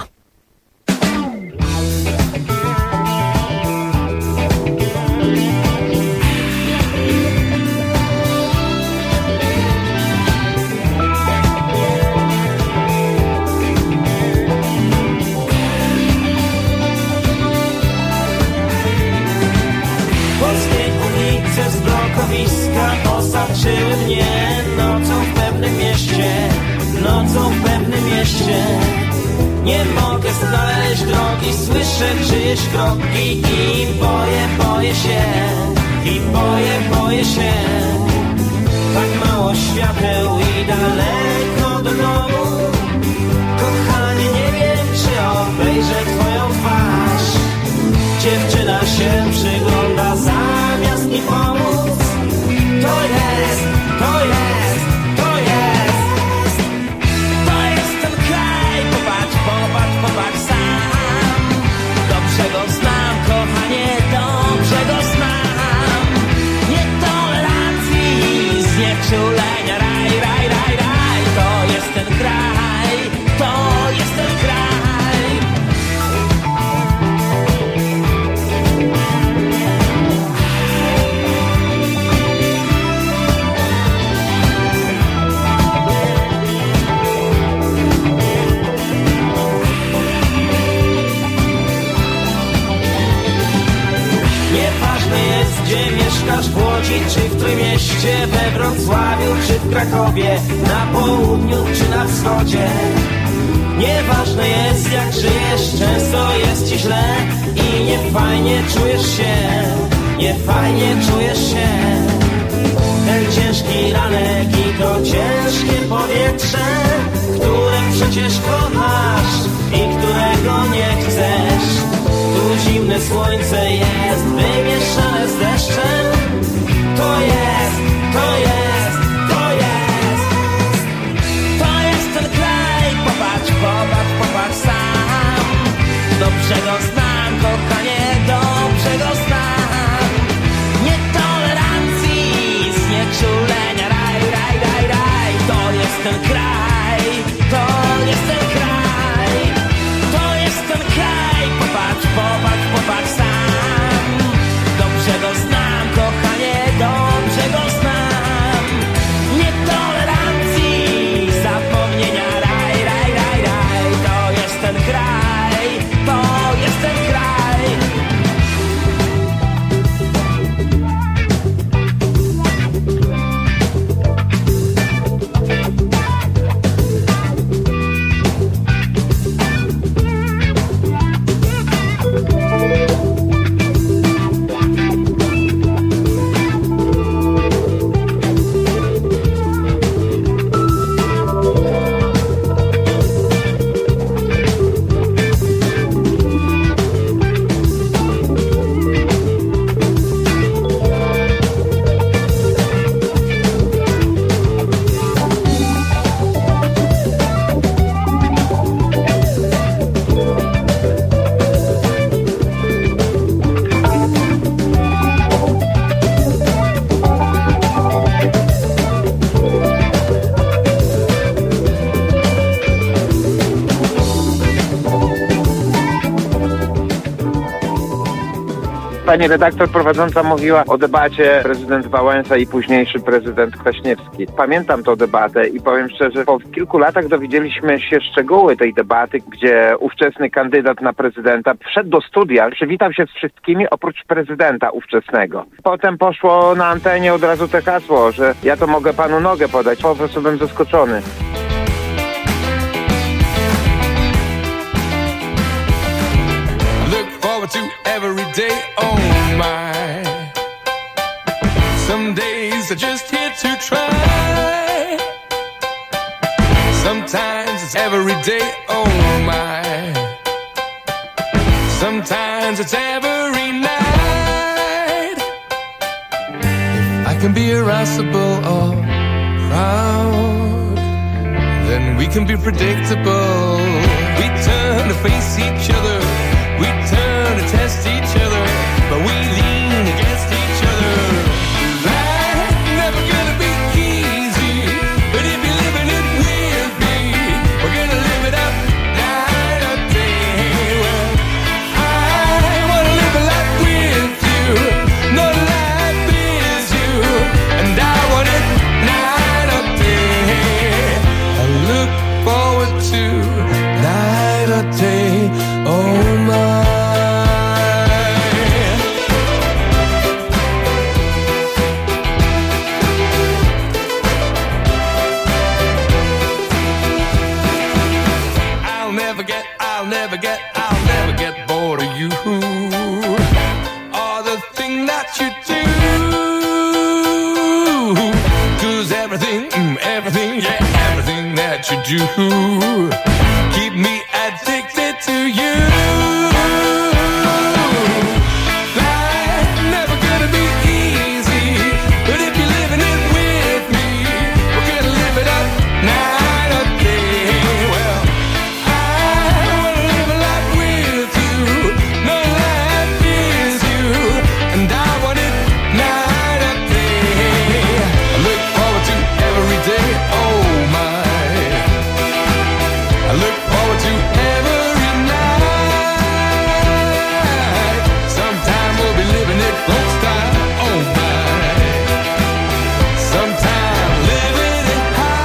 Polskie ulice z blokowiska osaczyły mnie. Nocą w pewnym mieście, nocą w pewnym mieście. Nie mogę znaleźć drogi, słyszę czyjeś kroki i boję, boję się, i boję, boję się. Tak mało świateł i daleko do domu. Kochanie, nie wiem, czy obejrzę twoją twarz. Dziewczyna się przygląda zamiast mi pomóc. To jest, to jest, to jest, to jest ten kraj. Popatrz, popatrz, popatrz sam. Dobrze go znam, kochanie, dobrze go znam. Nietolerancji, znieczulenia, raj, raj, raj, raj. To jest ten kraj, to jest ten kraj. Gdzie mieszkasz, w Łodzi czy w Trójmieście, we Wrocławiu czy w Krakowie, na południu czy na wschodzie. Nieważne jest, jak żyjesz, często jest ci źle i niefajnie czujesz się, niefajnie czujesz się. Ten ciężki ranek i to ciężkie powietrze, które przecież kochasz i którego nie chcesz. Tu zimne słońce jest wymieszane z deszczem. To jest, to jest, to jest, to jest ten kraj. Popatrz, popatrz, popatrz sam. Dobrze go znam, kochanie, dobrze go znam. Nietolerancji, znieczulenia, raj, raj, raj, raj. To jest ten kraj, to jest ten kraj. Pani redaktor prowadząca mówiła o debacie prezydent Wałęsa i późniejszy prezydent Kwaśniewski. Pamiętam tę debatę i powiem szczerze, po kilku latach dowiedzieliśmy się szczegóły tej debaty, gdzie ówczesny kandydat na prezydenta wszedł do studia, przywitał się z wszystkimi oprócz prezydenta ówczesnego. Potem poszło na antenie od razu te hasło, że ja to mogę panu nogę podać. Po prostu byłem zaskoczony. To every day, oh my. Some days are just here to try. Sometimes it's every day, oh my. Sometimes it's every night. If I can be irascible or proud, then we can be predictable. We turn to face each other. We turn to test each other, but we lean against each other. Life never gonna be easy, but if you're living it with me, we're gonna live it up night or day. Well, I wanna live a life with you, no life is you, and I want it night or day. I look forward to night or day. Oh my. I'll never get, I'll never get, I'll never get bored of you. Or the thing that you do. 'Cause everything, mm, everything, yeah, everything that you do keep me addicted to you. Life never gonna be easy, but if you're living it with me, we're gonna live it up night or day. Well, I wanna live a life with you, no life is you, and I want it night or day. I look forward to every day, oh my. I look forward to every night. Sometime we'll be living it folk style, oh my. Sometime living it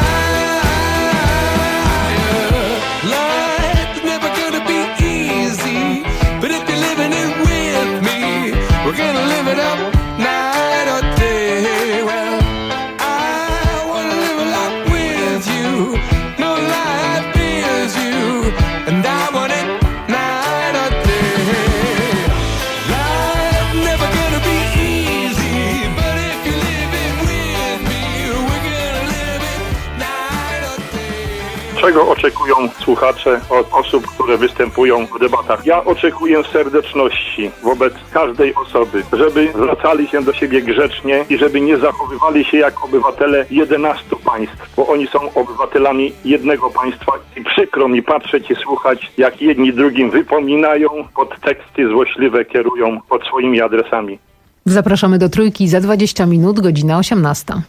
higher. Life's never gonna be easy, but if you're living it with me, we're gonna live it up night or day. Well, I wanna live a life with you, no life is you, and I want it night or day. Life never gonna be easy, but if you live it with me, we're gonna live it night or day. Czego oczekują słuchacze od osób, które występują w debatach? Ja oczekuję serdeczności wobec każdej osoby, żeby zwracali się do siebie grzecznie i żeby nie zachowywali się jak obywatele jedenastu państw, bo oni są obywatelami jednego państwa i przykro mi patrzeć i słuchać, jak jedni drugim wypominają, podteksty złośliwe kierują pod swoimi adresami. Zapraszamy do Trójki za dwadzieścia minut, godzina osiemnasta.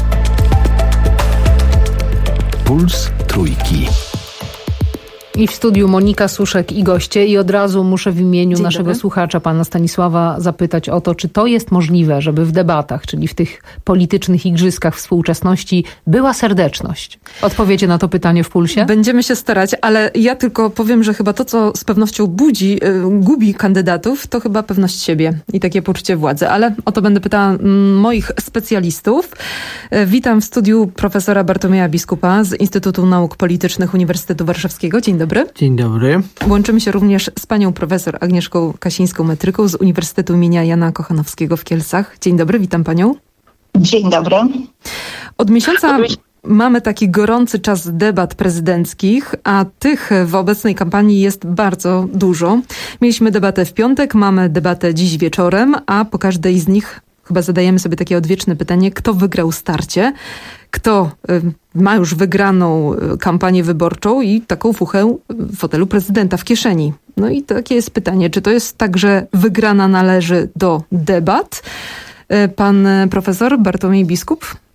Puls Trójki. I w studiu Monika Suszek i goście. I od razu muszę w imieniu Dzień naszego dobry. słuchacza, pana Stanisława, zapytać o to, czy to jest możliwe, żeby w debatach, czyli w tych politycznych igrzyskach współczesności, była serdeczność. Odpowiecie na to pytanie w Pulsie? Będziemy się starać, ale ja tylko powiem, że chyba to, co z pewnością budzi, y, gubi kandydatów, to chyba pewność siebie i takie poczucie władzy. Ale o to będę pytała mm, moich specjalistów. Y, witam w studiu profesora Bartłomieja Biskupa z Instytutu Nauk Politycznych Uniwersytetu Warszawskiego. Dzień dobry. Dzień dobry. Łączymy się również z panią profesor Agnieszką Kasińską-Metryką z Uniwersytetu imienia Jana Kochanowskiego w Kielcach. Dzień dobry, witam panią. Dzień dobry. Od miesiąca mamy taki gorący czas debat prezydenckich, a tych w obecnej kampanii jest bardzo dużo. Mieliśmy debatę w piątek, mamy debatę dziś wieczorem, a po każdej z nich chyba zadajemy sobie takie odwieczne pytanie, kto wygrał starcie, kto y, ma już wygraną kampanię wyborczą i taką fuchę fotelu prezydenta w kieszeni. No i takie jest pytanie, czy to jest tak, że wygrana należy do debat? Y, pan profesor Bartłomiej Biskup?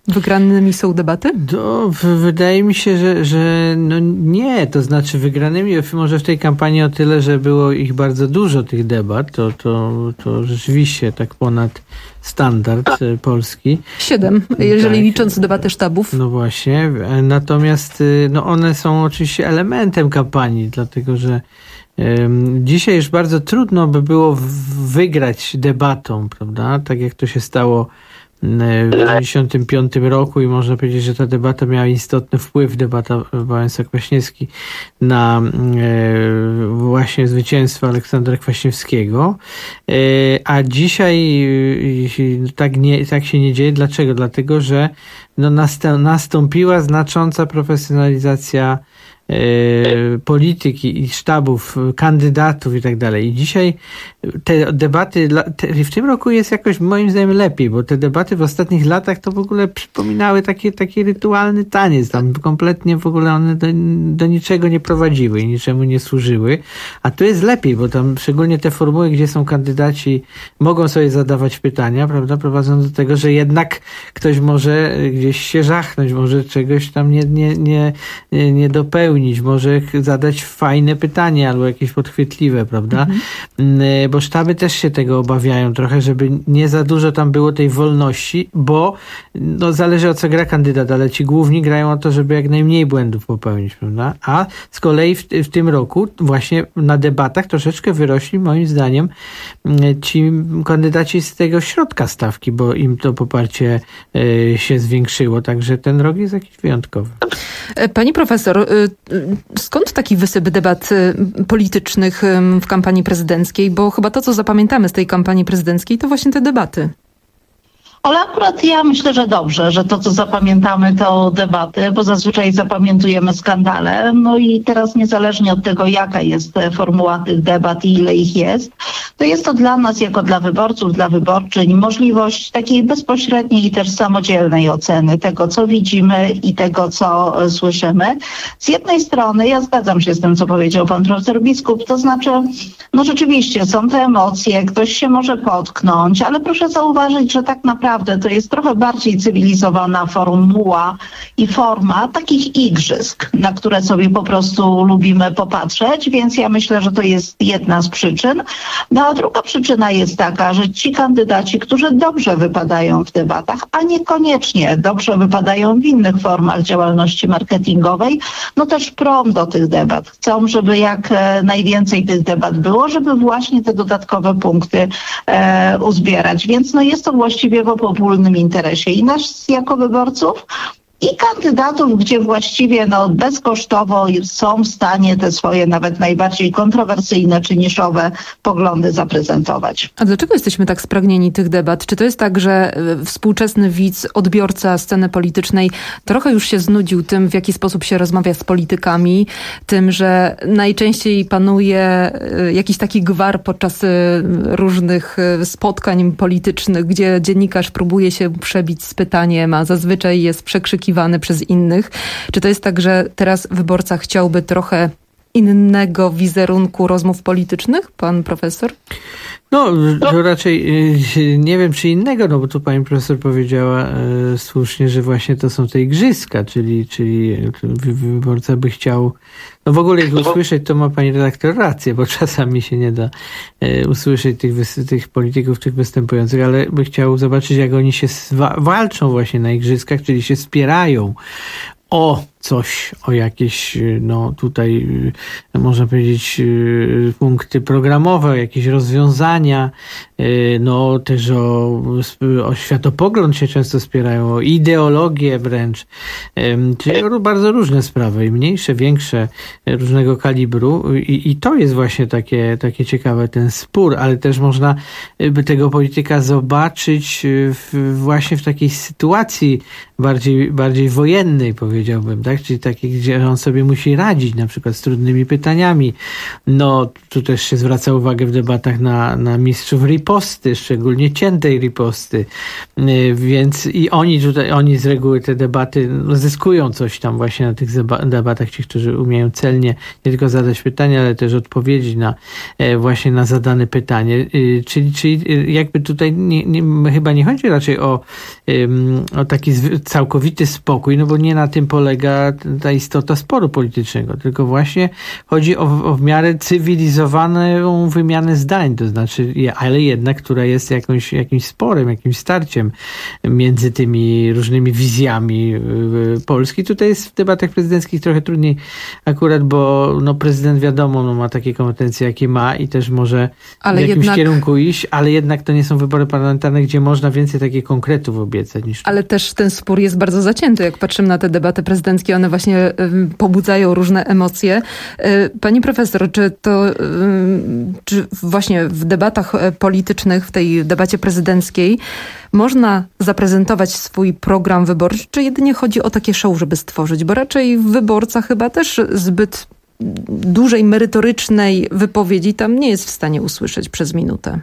Wygranymi są debaty? To w, wydaje mi się, że, że no nie, to znaczy wygranymi może w tej kampanii o tyle, że było ich bardzo dużo tych debat, to, to, to rzeczywiście tak ponad standard polski. Siedem, jeżeli tak. licząc debaty sztabów. No właśnie, natomiast no one są oczywiście elementem kampanii, dlatego że um, dzisiaj już bardzo trudno by było wygrać debatą, prawda? Tak jak to się stało w dziewięćdziesiątym piątym roku i można powiedzieć, że ta debata miała istotny wpływ, debata Wałęsa-Kwaśniewski, na e, właśnie zwycięstwo Aleksandra Kwaśniewskiego. E, a dzisiaj e, tak, nie, tak się nie dzieje. Dlaczego? Dlatego, że no, nastę, nastąpiła znacząca profesjonalizacja polityki i sztabów, kandydatów i tak dalej. I dzisiaj te debaty, te, w tym roku jest jakoś moim zdaniem lepiej, bo te debaty w ostatnich latach to w ogóle przypominały taki, taki rytualny taniec. Tam kompletnie w ogóle one do, do niczego nie prowadziły i niczemu nie służyły. A tu jest lepiej, bo tam szczególnie te formuły, gdzie są kandydaci, mogą sobie zadawać pytania, prawda, prowadzą do tego, że jednak ktoś może gdzieś się żachnąć, może czegoś tam nie, nie, nie, nie dopełnić, może zadać fajne pytanie albo jakieś podchwytliwe, prawda? Mhm. Bo sztaby też się tego obawiają trochę, żeby nie za dużo tam było tej wolności, bo no, zależy o co gra kandydat, ale ci główni grają o to, żeby jak najmniej błędów popełnić, prawda? A z kolei w, w tym roku właśnie na debatach troszeczkę wyrośli moim zdaniem ci kandydaci z tego środka stawki, bo im to poparcie y, się zwiększyło, także ten rok jest jakiś wyjątkowy. Pani profesor, skąd taki wysyp debat politycznych w kampanii prezydenckiej? Bo chyba to, co zapamiętamy z tej kampanii prezydenckiej, to właśnie te debaty. Ale akurat ja myślę, że dobrze, że to, co zapamiętamy, to debaty, bo zazwyczaj zapamiętujemy skandale. No i teraz niezależnie od tego, jaka jest formuła tych debat i ile ich jest, to jest to dla nas, jako dla wyborców, dla wyborczyń, możliwość takiej bezpośredniej i też samodzielnej oceny tego, co widzimy i tego, co słyszymy. Z jednej strony, ja zgadzam się z tym, co powiedział pan profesor Biskup, to znaczy, no rzeczywiście są te emocje, ktoś się może potknąć, ale proszę zauważyć, że tak naprawdę to jest trochę bardziej cywilizowana formuła i forma takich igrzysk, na które sobie po prostu lubimy popatrzeć, więc ja myślę, że to jest jedna z przyczyn. No a druga przyczyna jest taka, że ci kandydaci, którzy dobrze wypadają w debatach, a niekoniecznie dobrze wypadają w innych formach działalności marketingowej, no też prą do tych debat. Chcą, żeby jak najwięcej tych debat było, żeby właśnie te dodatkowe punkty e, uzbierać. Więc no jest to właściwie w obopólnym interesie i nas jako wyborców, i kandydatów, gdzie właściwie no, bezkosztowo są w stanie te swoje nawet najbardziej kontrowersyjne czy niszowe poglądy zaprezentować. A dlaczego jesteśmy tak spragnieni tych debat? Czy to jest tak, że współczesny widz, odbiorca sceny politycznej trochę już się znudził tym, w jaki sposób się rozmawia z politykami, tym, że najczęściej panuje jakiś taki gwar podczas różnych spotkań politycznych, gdzie dziennikarz próbuje się przebić z pytaniem, a zazwyczaj jest przekrzykiwany przez innych. Czy to jest tak, że teraz wyborca chciałby trochę innego wizerunku rozmów politycznych, pan profesor? No, to raczej nie wiem, czy innego, no bo tu pani profesor powiedziała e, słusznie, że właśnie to są te igrzyska, czyli, czyli wyborca by chciał, no w ogóle ich usłyszeć, to ma pani redaktor rację, bo czasami się nie da e, usłyszeć tych, tych polityków, tych występujących, ale by chciał zobaczyć, jak oni się swa- walczą właśnie na igrzyskach, czyli się spierają o coś, o jakieś, no tutaj można powiedzieć punkty programowe, jakieś rozwiązania, no też o, o światopogląd się często spierają, o ideologię wręcz, czyli bardzo różne sprawy, i mniejsze, większe, różnego kalibru i, i to jest właśnie takie, takie ciekawe, ten spór, ale też można by tego polityka zobaczyć w, właśnie w takiej sytuacji bardziej, bardziej wojennej, powiedziałbym, tak? Czyli takiej, gdzie on sobie musi radzić na przykład z trudnymi pytaniami. No, tu też się zwraca uwagę w debatach na, na mistrzów R I riposty, szczególnie ciętej riposty. Więc i oni tutaj, oni z reguły te debaty no, zyskują coś tam właśnie na tych debatach, ci, którzy umieją celnie nie tylko zadać pytania, ale też odpowiedzieć na właśnie na zadane pytanie. Czyli, czyli jakby tutaj nie, nie, chyba nie chodzi raczej o, o taki całkowity spokój, no bo nie na tym polega ta istota sporu politycznego, tylko właśnie chodzi o, o w miarę cywilizowaną wymianę zdań, to znaczy, ale jednak, która jest jakąś, jakimś sporem, jakimś starciem między tymi różnymi wizjami Polski. Tutaj jest w debatach prezydenckich trochę trudniej akurat, bo no, prezydent wiadomo, no, ma takie kompetencje, jakie ma i też może ale w jakimś jednak, kierunku iść, ale jednak to nie są wybory parlamentarne, gdzie można więcej takich konkretów obiecać niż... Ale też ten spór jest bardzo zacięty. Jak patrzymy na te debaty prezydenckie, one właśnie y, pobudzają różne emocje. Y, pani profesor, czy to y, czy właśnie w debatach politycznych, w tej debacie prezydenckiej można zaprezentować swój program wyborczy, czy jedynie chodzi o takie show, żeby stworzyć? Bo raczej wyborca chyba też zbyt dużej, merytorycznej wypowiedzi tam nie jest w stanie usłyszeć przez minutę.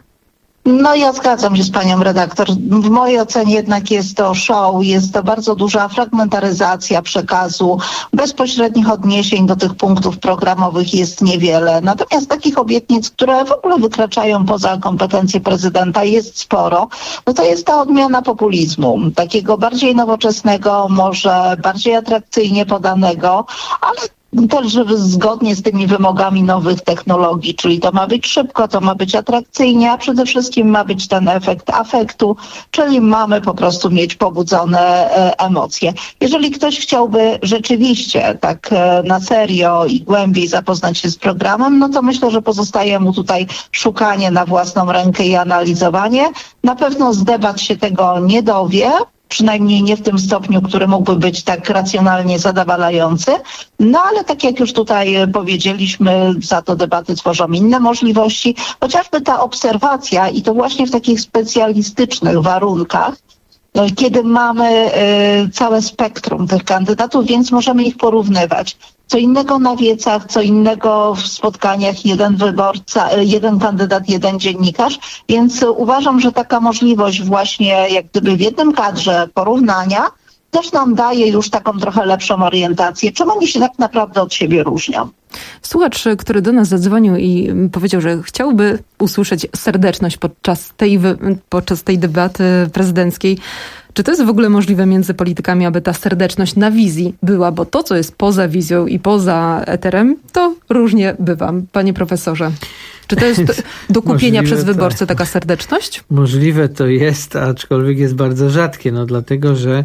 No ja zgadzam się z panią redaktor. W mojej ocenie jednak jest to show, jest to bardzo duża fragmentaryzacja przekazu, bezpośrednich odniesień do tych punktów programowych jest niewiele. Natomiast takich obietnic, które w ogóle wykraczają poza kompetencje prezydenta jest sporo. No to jest ta odmiana populizmu, takiego bardziej nowoczesnego, może bardziej atrakcyjnie podanego, ale też zgodnie z tymi wymogami nowych technologii, czyli to ma być szybko, to ma być atrakcyjnie, a przede wszystkim ma być ten efekt afektu, czyli mamy po prostu mieć pobudzone e, emocje. Jeżeli ktoś chciałby rzeczywiście tak e, na serio i głębiej zapoznać się z programem, no to myślę, że pozostaje mu tutaj szukanie na własną rękę i analizowanie. Na pewno z debat się tego nie dowie, przynajmniej nie w tym stopniu, który mógłby być tak racjonalnie zadowalający. No ale tak jak już tutaj powiedzieliśmy, za to debaty tworzą inne możliwości. Chociażby ta obserwacja i to właśnie w takich specjalistycznych warunkach, kiedy mamy y, całe spektrum tych kandydatów, więc możemy ich porównywać. Co innego na wiecach, co innego w spotkaniach jeden wyborca, jeden kandydat, jeden dziennikarz. Więc uważam, że taka możliwość właśnie jak gdyby w jednym kadrze porównania też nam daje już taką trochę lepszą orientację, czym oni się tak naprawdę od siebie różnią. Słuchacz, który do nas zadzwonił i powiedział, że chciałby usłyszeć serdeczność podczas tej, podczas tej debaty prezydenckiej. Czy to jest w ogóle możliwe między politykami, aby ta serdeczność na wizji była? Bo to, co jest poza wizją i poza eterem, to różnie bywa. Panie profesorze, czy to jest do kupienia przez wyborcę taka serdeczność? Możliwe to jest, aczkolwiek jest bardzo rzadkie, no dlatego, że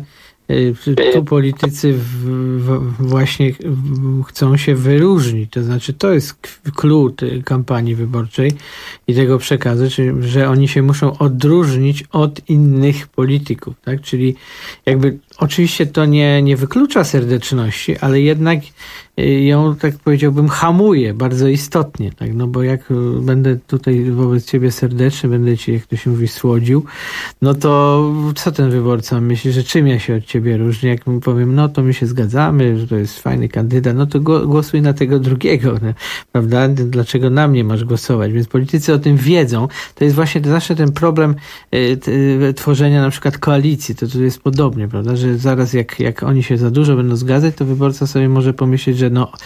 tu politycy w, w, właśnie chcą się wyróżnić. To znaczy, to jest klucz kampanii wyborczej i tego przekazu, czyli, że oni się muszą odróżnić od innych polityków, tak? Czyli jakby oczywiście to nie, nie wyklucza serdeczności, ale jednak ją, tak powiedziałbym, hamuje bardzo istotnie, tak? No bo jak będę tutaj wobec ciebie serdeczny, będę ci, jak to się mówi, słodził, no to co ten wyborca myśli, że czym ja się od ciebie różnię? Jak mu powiem, no to my się zgadzamy, że to jest fajny kandydat, no to głosuj na tego drugiego, no, prawda? Dlaczego na mnie masz głosować? Więc politycy o tym wiedzą. To jest właśnie zawsze ten problem y, y, tworzenia na przykład koalicji. To tu jest podobnie, prawda? Że zaraz jak, jak oni się za dużo będą zgadzać, to wyborca sobie może pomyśleć, że no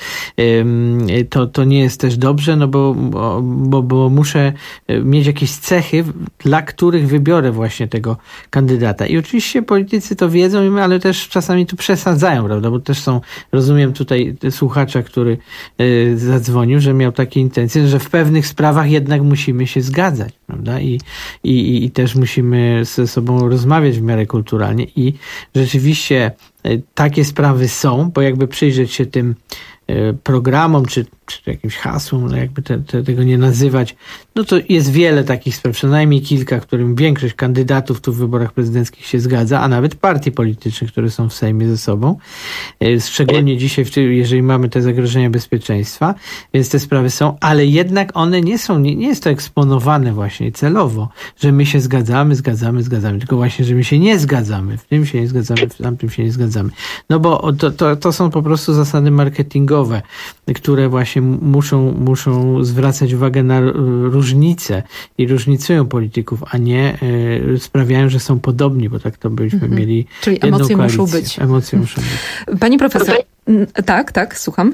y, to, to nie jest też dobrze, no bo, bo, bo muszę mieć jakieś cechy, dla których wybiorę właśnie tego kandydata. I oczywiście politycy to wiedzą, ale też czasami tu przesadzają, prawda? Bo też są, rozumiem tutaj słuchacza, który y, zadzwonił, że miał takie intencje, że w pewnych sprawach jednak musimy się zgadzać, prawda? I, i, i też musimy ze sobą rozmawiać w miarę kulturalnie i rzeczywiście y, takie sprawy są, bo jakby przyjrzeć się tym y, programom, czy, czy jakimś hasłom, no jakby te, te, tego nie nazywać, no to jest wiele takich spraw, przynajmniej kilka, którym większość kandydatów tu w wyborach prezydenckich się zgadza, a nawet partii politycznych, które są w Sejmie ze sobą. Szczególnie dzisiaj, jeżeli mamy te zagrożenia bezpieczeństwa, więc te sprawy są, ale jednak one nie są, nie, nie jest to eksponowane właśnie celowo, że my się zgadzamy, zgadzamy, zgadzamy, tylko właśnie, że my się nie zgadzamy, w tym się nie zgadzamy, w tamtym się nie zgadzamy. No bo to, to, to są po prostu zasady marketingowe, które właśnie właśnie muszą, muszą zwracać uwagę na różnice i różnicują polityków, a nie y, sprawiają, że są podobni, bo tak to byśmy mm-hmm. mieli Czyli jedną emocje koalicję. muszą być. Emocje muszą być. Pani profesor, tak, tak, słucham.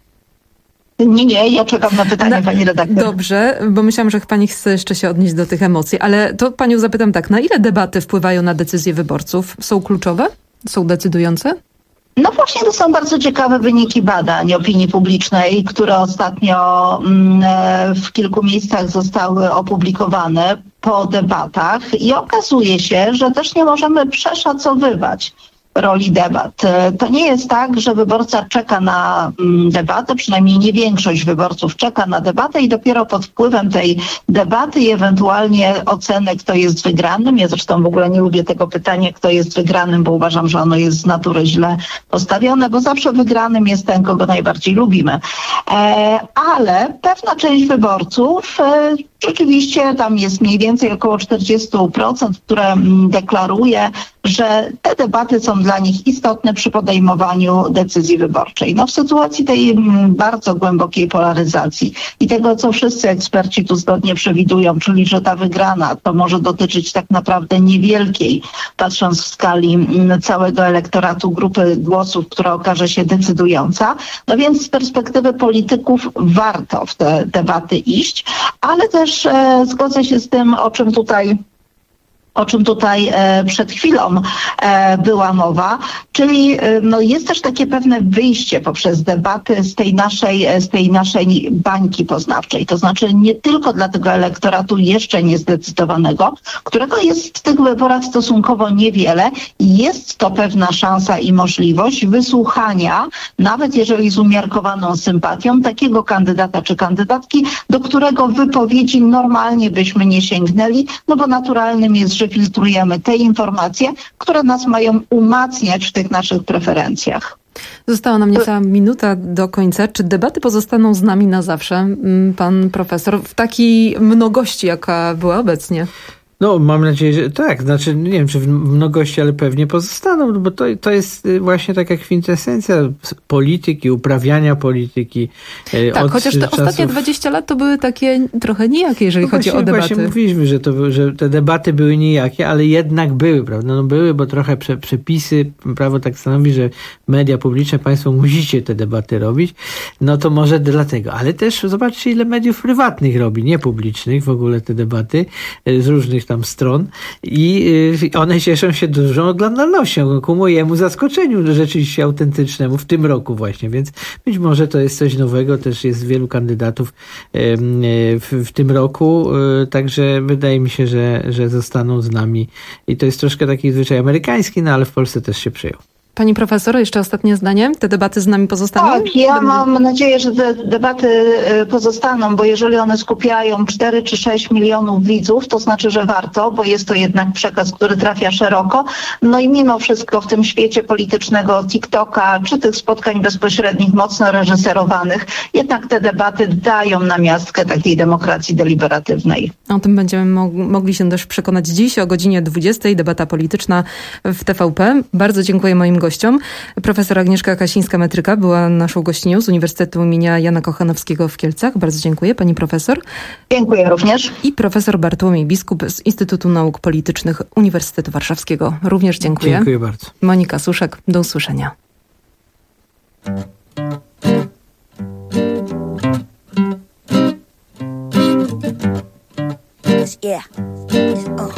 Nie, nie, ja czekam na pytanie, na, pani redaktor. Dobrze, bo myślałam, że pani chce jeszcze się odnieść do tych emocji, ale to panią zapytam tak, na ile debaty wpływają na decyzje wyborców? Są kluczowe? Są decydujące? No właśnie, to są bardzo ciekawe wyniki badań opinii publicznej, które ostatnio w kilku miejscach zostały opublikowane po debatach i okazuje się, że też nie możemy przeszacowywać roli debat. To nie jest tak, że wyborca czeka na debatę, przynajmniej nie większość wyborców czeka na debatę i dopiero pod wpływem tej debaty i ewentualnie oceny, kto jest wygranym. Ja zresztą w ogóle nie lubię tego pytania, kto jest wygranym, bo uważam, że ono jest z natury źle postawione, bo zawsze wygranym jest ten, kogo najbardziej lubimy. E, ale pewna część wyborców e, rzeczywiście tam jest mniej więcej około czterdzieści procent, które deklaruje, że te debaty są dla nich istotne przy podejmowaniu decyzji wyborczej. No w sytuacji tej bardzo głębokiej polaryzacji i tego, co wszyscy eksperci tu zgodnie przewidują, czyli że ta wygrana to może dotyczyć tak naprawdę niewielkiej, patrząc w skali całego elektoratu, grupy głosów, która okaże się decydująca. No więc z perspektywy polityków warto w te debaty iść, ale też e, zgodzę się z tym, o czym tutaj o czym tutaj e, przed chwilą e, była mowa, czyli e, no jest też takie pewne wyjście poprzez debaty z tej naszej, z tej naszej bańki poznawczej. To znaczy nie tylko dla tego elektoratu jeszcze niezdecydowanego, którego jest w tych wyborach stosunkowo niewiele i jest to pewna szansa i możliwość wysłuchania, nawet jeżeli z umiarkowaną sympatią, takiego kandydata czy kandydatki, do którego wypowiedzi normalnie byśmy nie sięgnęli, no bo naturalnym jest, że filtrujemy te informacje, które nas mają umacniać w tych naszych preferencjach. Została nam niecała minuta do końca. Czy debaty pozostaną z nami na zawsze, pan profesor, w takiej mnogości, jaka była obecnie? No, mam nadzieję, że tak. Znaczy, nie wiem, czy w mnogości, ale pewnie pozostaną, bo to, to jest właśnie taka kwintesencja polityki, uprawiania polityki. Tak, od chociaż te czasów... ostatnie dwadzieścia lat to były takie trochę nijakie, jeżeli no chodzi właśnie, o debaty. Właśnie mówiliśmy, że, to, że te debaty były nijakie, ale jednak były, prawda? No były, bo trochę prze, przepisy, prawo tak stanowi, że media publiczne, państwo musicie te debaty robić, no to może dlatego. Ale też zobaczcie, ile mediów prywatnych robi, nie publicznych w ogóle te debaty z różnych tam stron i one cieszą się dużą oglądalnością, ku mojemu zaskoczeniu rzeczywiście autentycznemu w tym roku właśnie, więc być może to jest coś nowego, też jest wielu kandydatów w, w tym roku, także wydaje mi się, że, że zostaną z nami i to jest troszkę taki zwyczaj amerykański, no ale w Polsce też się przyjął. Pani profesor, jeszcze ostatnie zdanie. Te debaty z nami pozostaną? Tak, ja mam nadzieję, że te debaty pozostaną, bo jeżeli one skupiają cztery czy sześć milionów widzów, to znaczy, że warto, bo jest to jednak przekaz, który trafia szeroko. No i mimo wszystko w tym świecie politycznego TikToka, czy tych spotkań bezpośrednich, mocno reżyserowanych, jednak te debaty dają namiastkę takiej demokracji deliberatywnej. O tym będziemy mo- mogli się też przekonać dziś o godzinie dwudziestej. Debata polityczna w T V P. Bardzo dziękuję moim gościom. Profesor Agnieszka Kasińska-Metryka była naszą gościnią z Uniwersytetu imienia Jana Kochanowskiego w Kielcach. Bardzo dziękuję, pani profesor. Dziękuję również. I profesor Bartłomiej Biskup z Instytutu Nauk Politycznych Uniwersytetu Warszawskiego. Również dziękuję. Dziękuję bardzo. Monika Suszek, do usłyszenia. Yeah. Oh.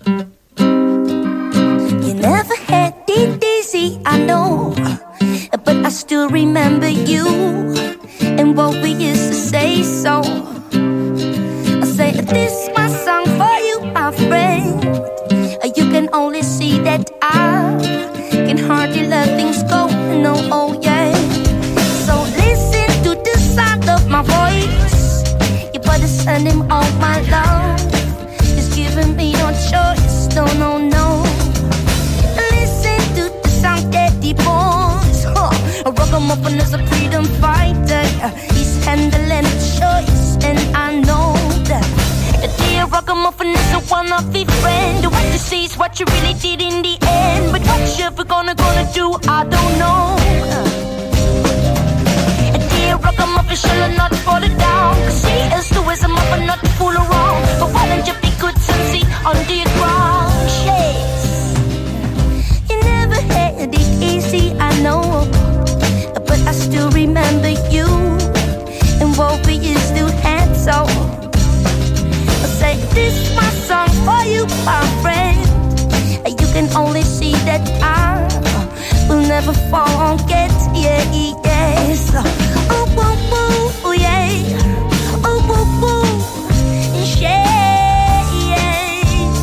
You never had it easy, I know, but I still remember you and what we used to say. So I say, this is my song for you, my friend. You can only see that I can hardly let things go. No, oh yeah. So listen to the sound of my voice. You better send him all my love. He's giving me no choice. No, no, no. Listen to the sound that he pulls. Huh. A ragamuffin is a freedom fighter. He's handling the choice, and I know that. Dear ragamuffin is a one-off friend. What you see is what you really did in the end. But what you ever gonna gonna do, I don't know. Dear ragamuffin official and not fall it down. Cause she is the wisdom of a not to fool around. But why don't you be good and see under your ground? Yes. You never had it easy, I know. But I still remember you and what we used to have so. I say this my song for you, my friend. You can only see that I will never forget, yeah, yes. Oh, woo, woo, yeah. Oh, woo, woo, yeah, yeah.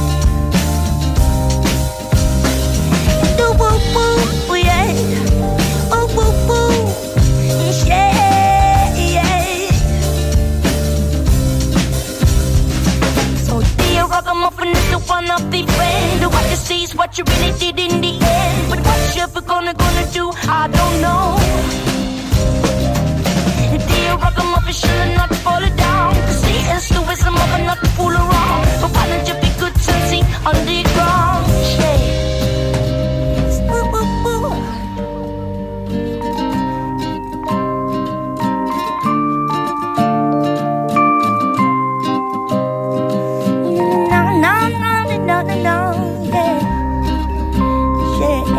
Do woo, woo, yeah. Oh, woo, woo, yeah, yeah. So dear ragamuffin is the one of the friend. What you see is what you really did in the end. But what you're gonna, gonna do, I don't know. Dear ragamuffin should not fall down. Cause he is the wisdom of a not to fool around. But why don't you be good and see under the ground? Yeah. Ooh, ooh, ooh. No, no, no, no, no, no, yeah. Yeah,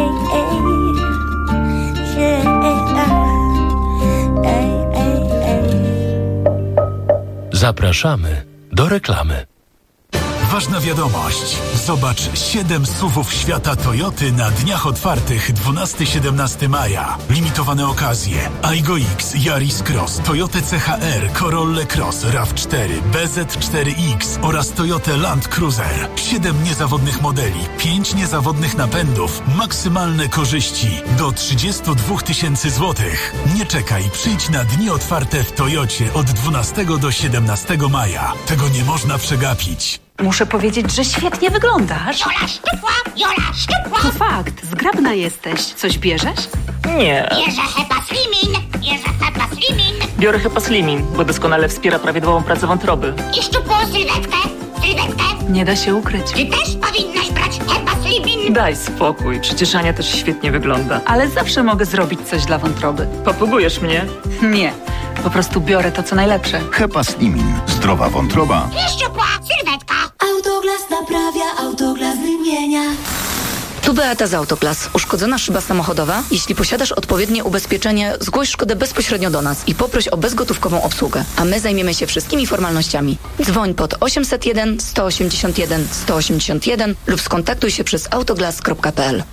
Zapraszamy do reklamy. Ważna wiadomość. Zobacz siedem suwów świata Toyoty na dniach otwartych dwunastego do siedemnastego maja. Limitowane okazje. Aygo X, Yaris Cross, Toyota C H R, Corolla Cross, RAV cztery, B Z cztery X oraz Toyota Land Cruiser. siedem niezawodnych modeli, pięć niezawodnych napędów, maksymalne korzyści do trzydzieści dwa tysięcy złotych. Nie czekaj, przyjdź na dni otwarte w Toyocie od dwunastego do siedemnastego maja. Tego nie można przegapić. Muszę powiedzieć, że świetnie wyglądasz. Jola szczupła, Jola szczupła. To fakt, zgrabna jesteś. Coś bierzesz? Nie. Bierze Hepa Slimin, bierze Hepa Slimin. Biorę Hepa Slimin, bo doskonale wspiera prawidłową pracę wątroby. I szczupłą sylwetkę, sylwetkę. Nie da się ukryć. Ty też powinnaś brać Hepa Slimin. Daj spokój, przecież Ania też świetnie wygląda. Ale zawsze mogę zrobić coś dla wątroby. Popugujesz mnie? Nie, po prostu biorę to, co najlepsze. Hepa Slimin. Zdrowa wątroba. I szczupła sylwetka. Autoglas naprawia, Autoglas wymienia. Tu Beata z Autoglas. Uszkodzona szyba samochodowa? Jeśli posiadasz odpowiednie ubezpieczenie, zgłoś szkodę bezpośrednio do nas i poproś o bezgotówkową obsługę, a my zajmiemy się wszystkimi formalnościami. Dzwoń pod osiemset jeden, sto osiemdziesiąt jeden, sto osiemdziesiąt jeden lub skontaktuj się przez autoglas kropka p l.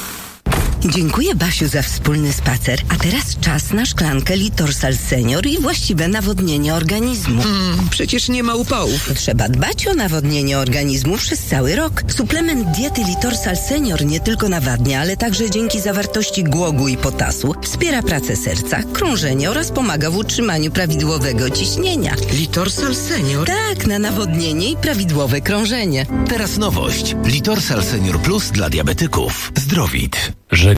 Dziękuję, Basiu, za wspólny spacer. A teraz czas na szklankę Litorsal Senior i właściwe nawodnienie organizmu. Mm, przecież nie ma upałów. Trzeba dbać o nawodnienie organizmu przez cały rok. Suplement diety Litorsal Senior nie tylko nawadnia, ale także dzięki zawartości głogu i potasu wspiera pracę serca, krążenie oraz pomaga w utrzymaniu prawidłowego ciśnienia. Litorsal Senior? Tak, na nawodnienie i prawidłowe krążenie. Teraz nowość. Litorsal Senior Plus dla diabetyków. Zdrowit. Że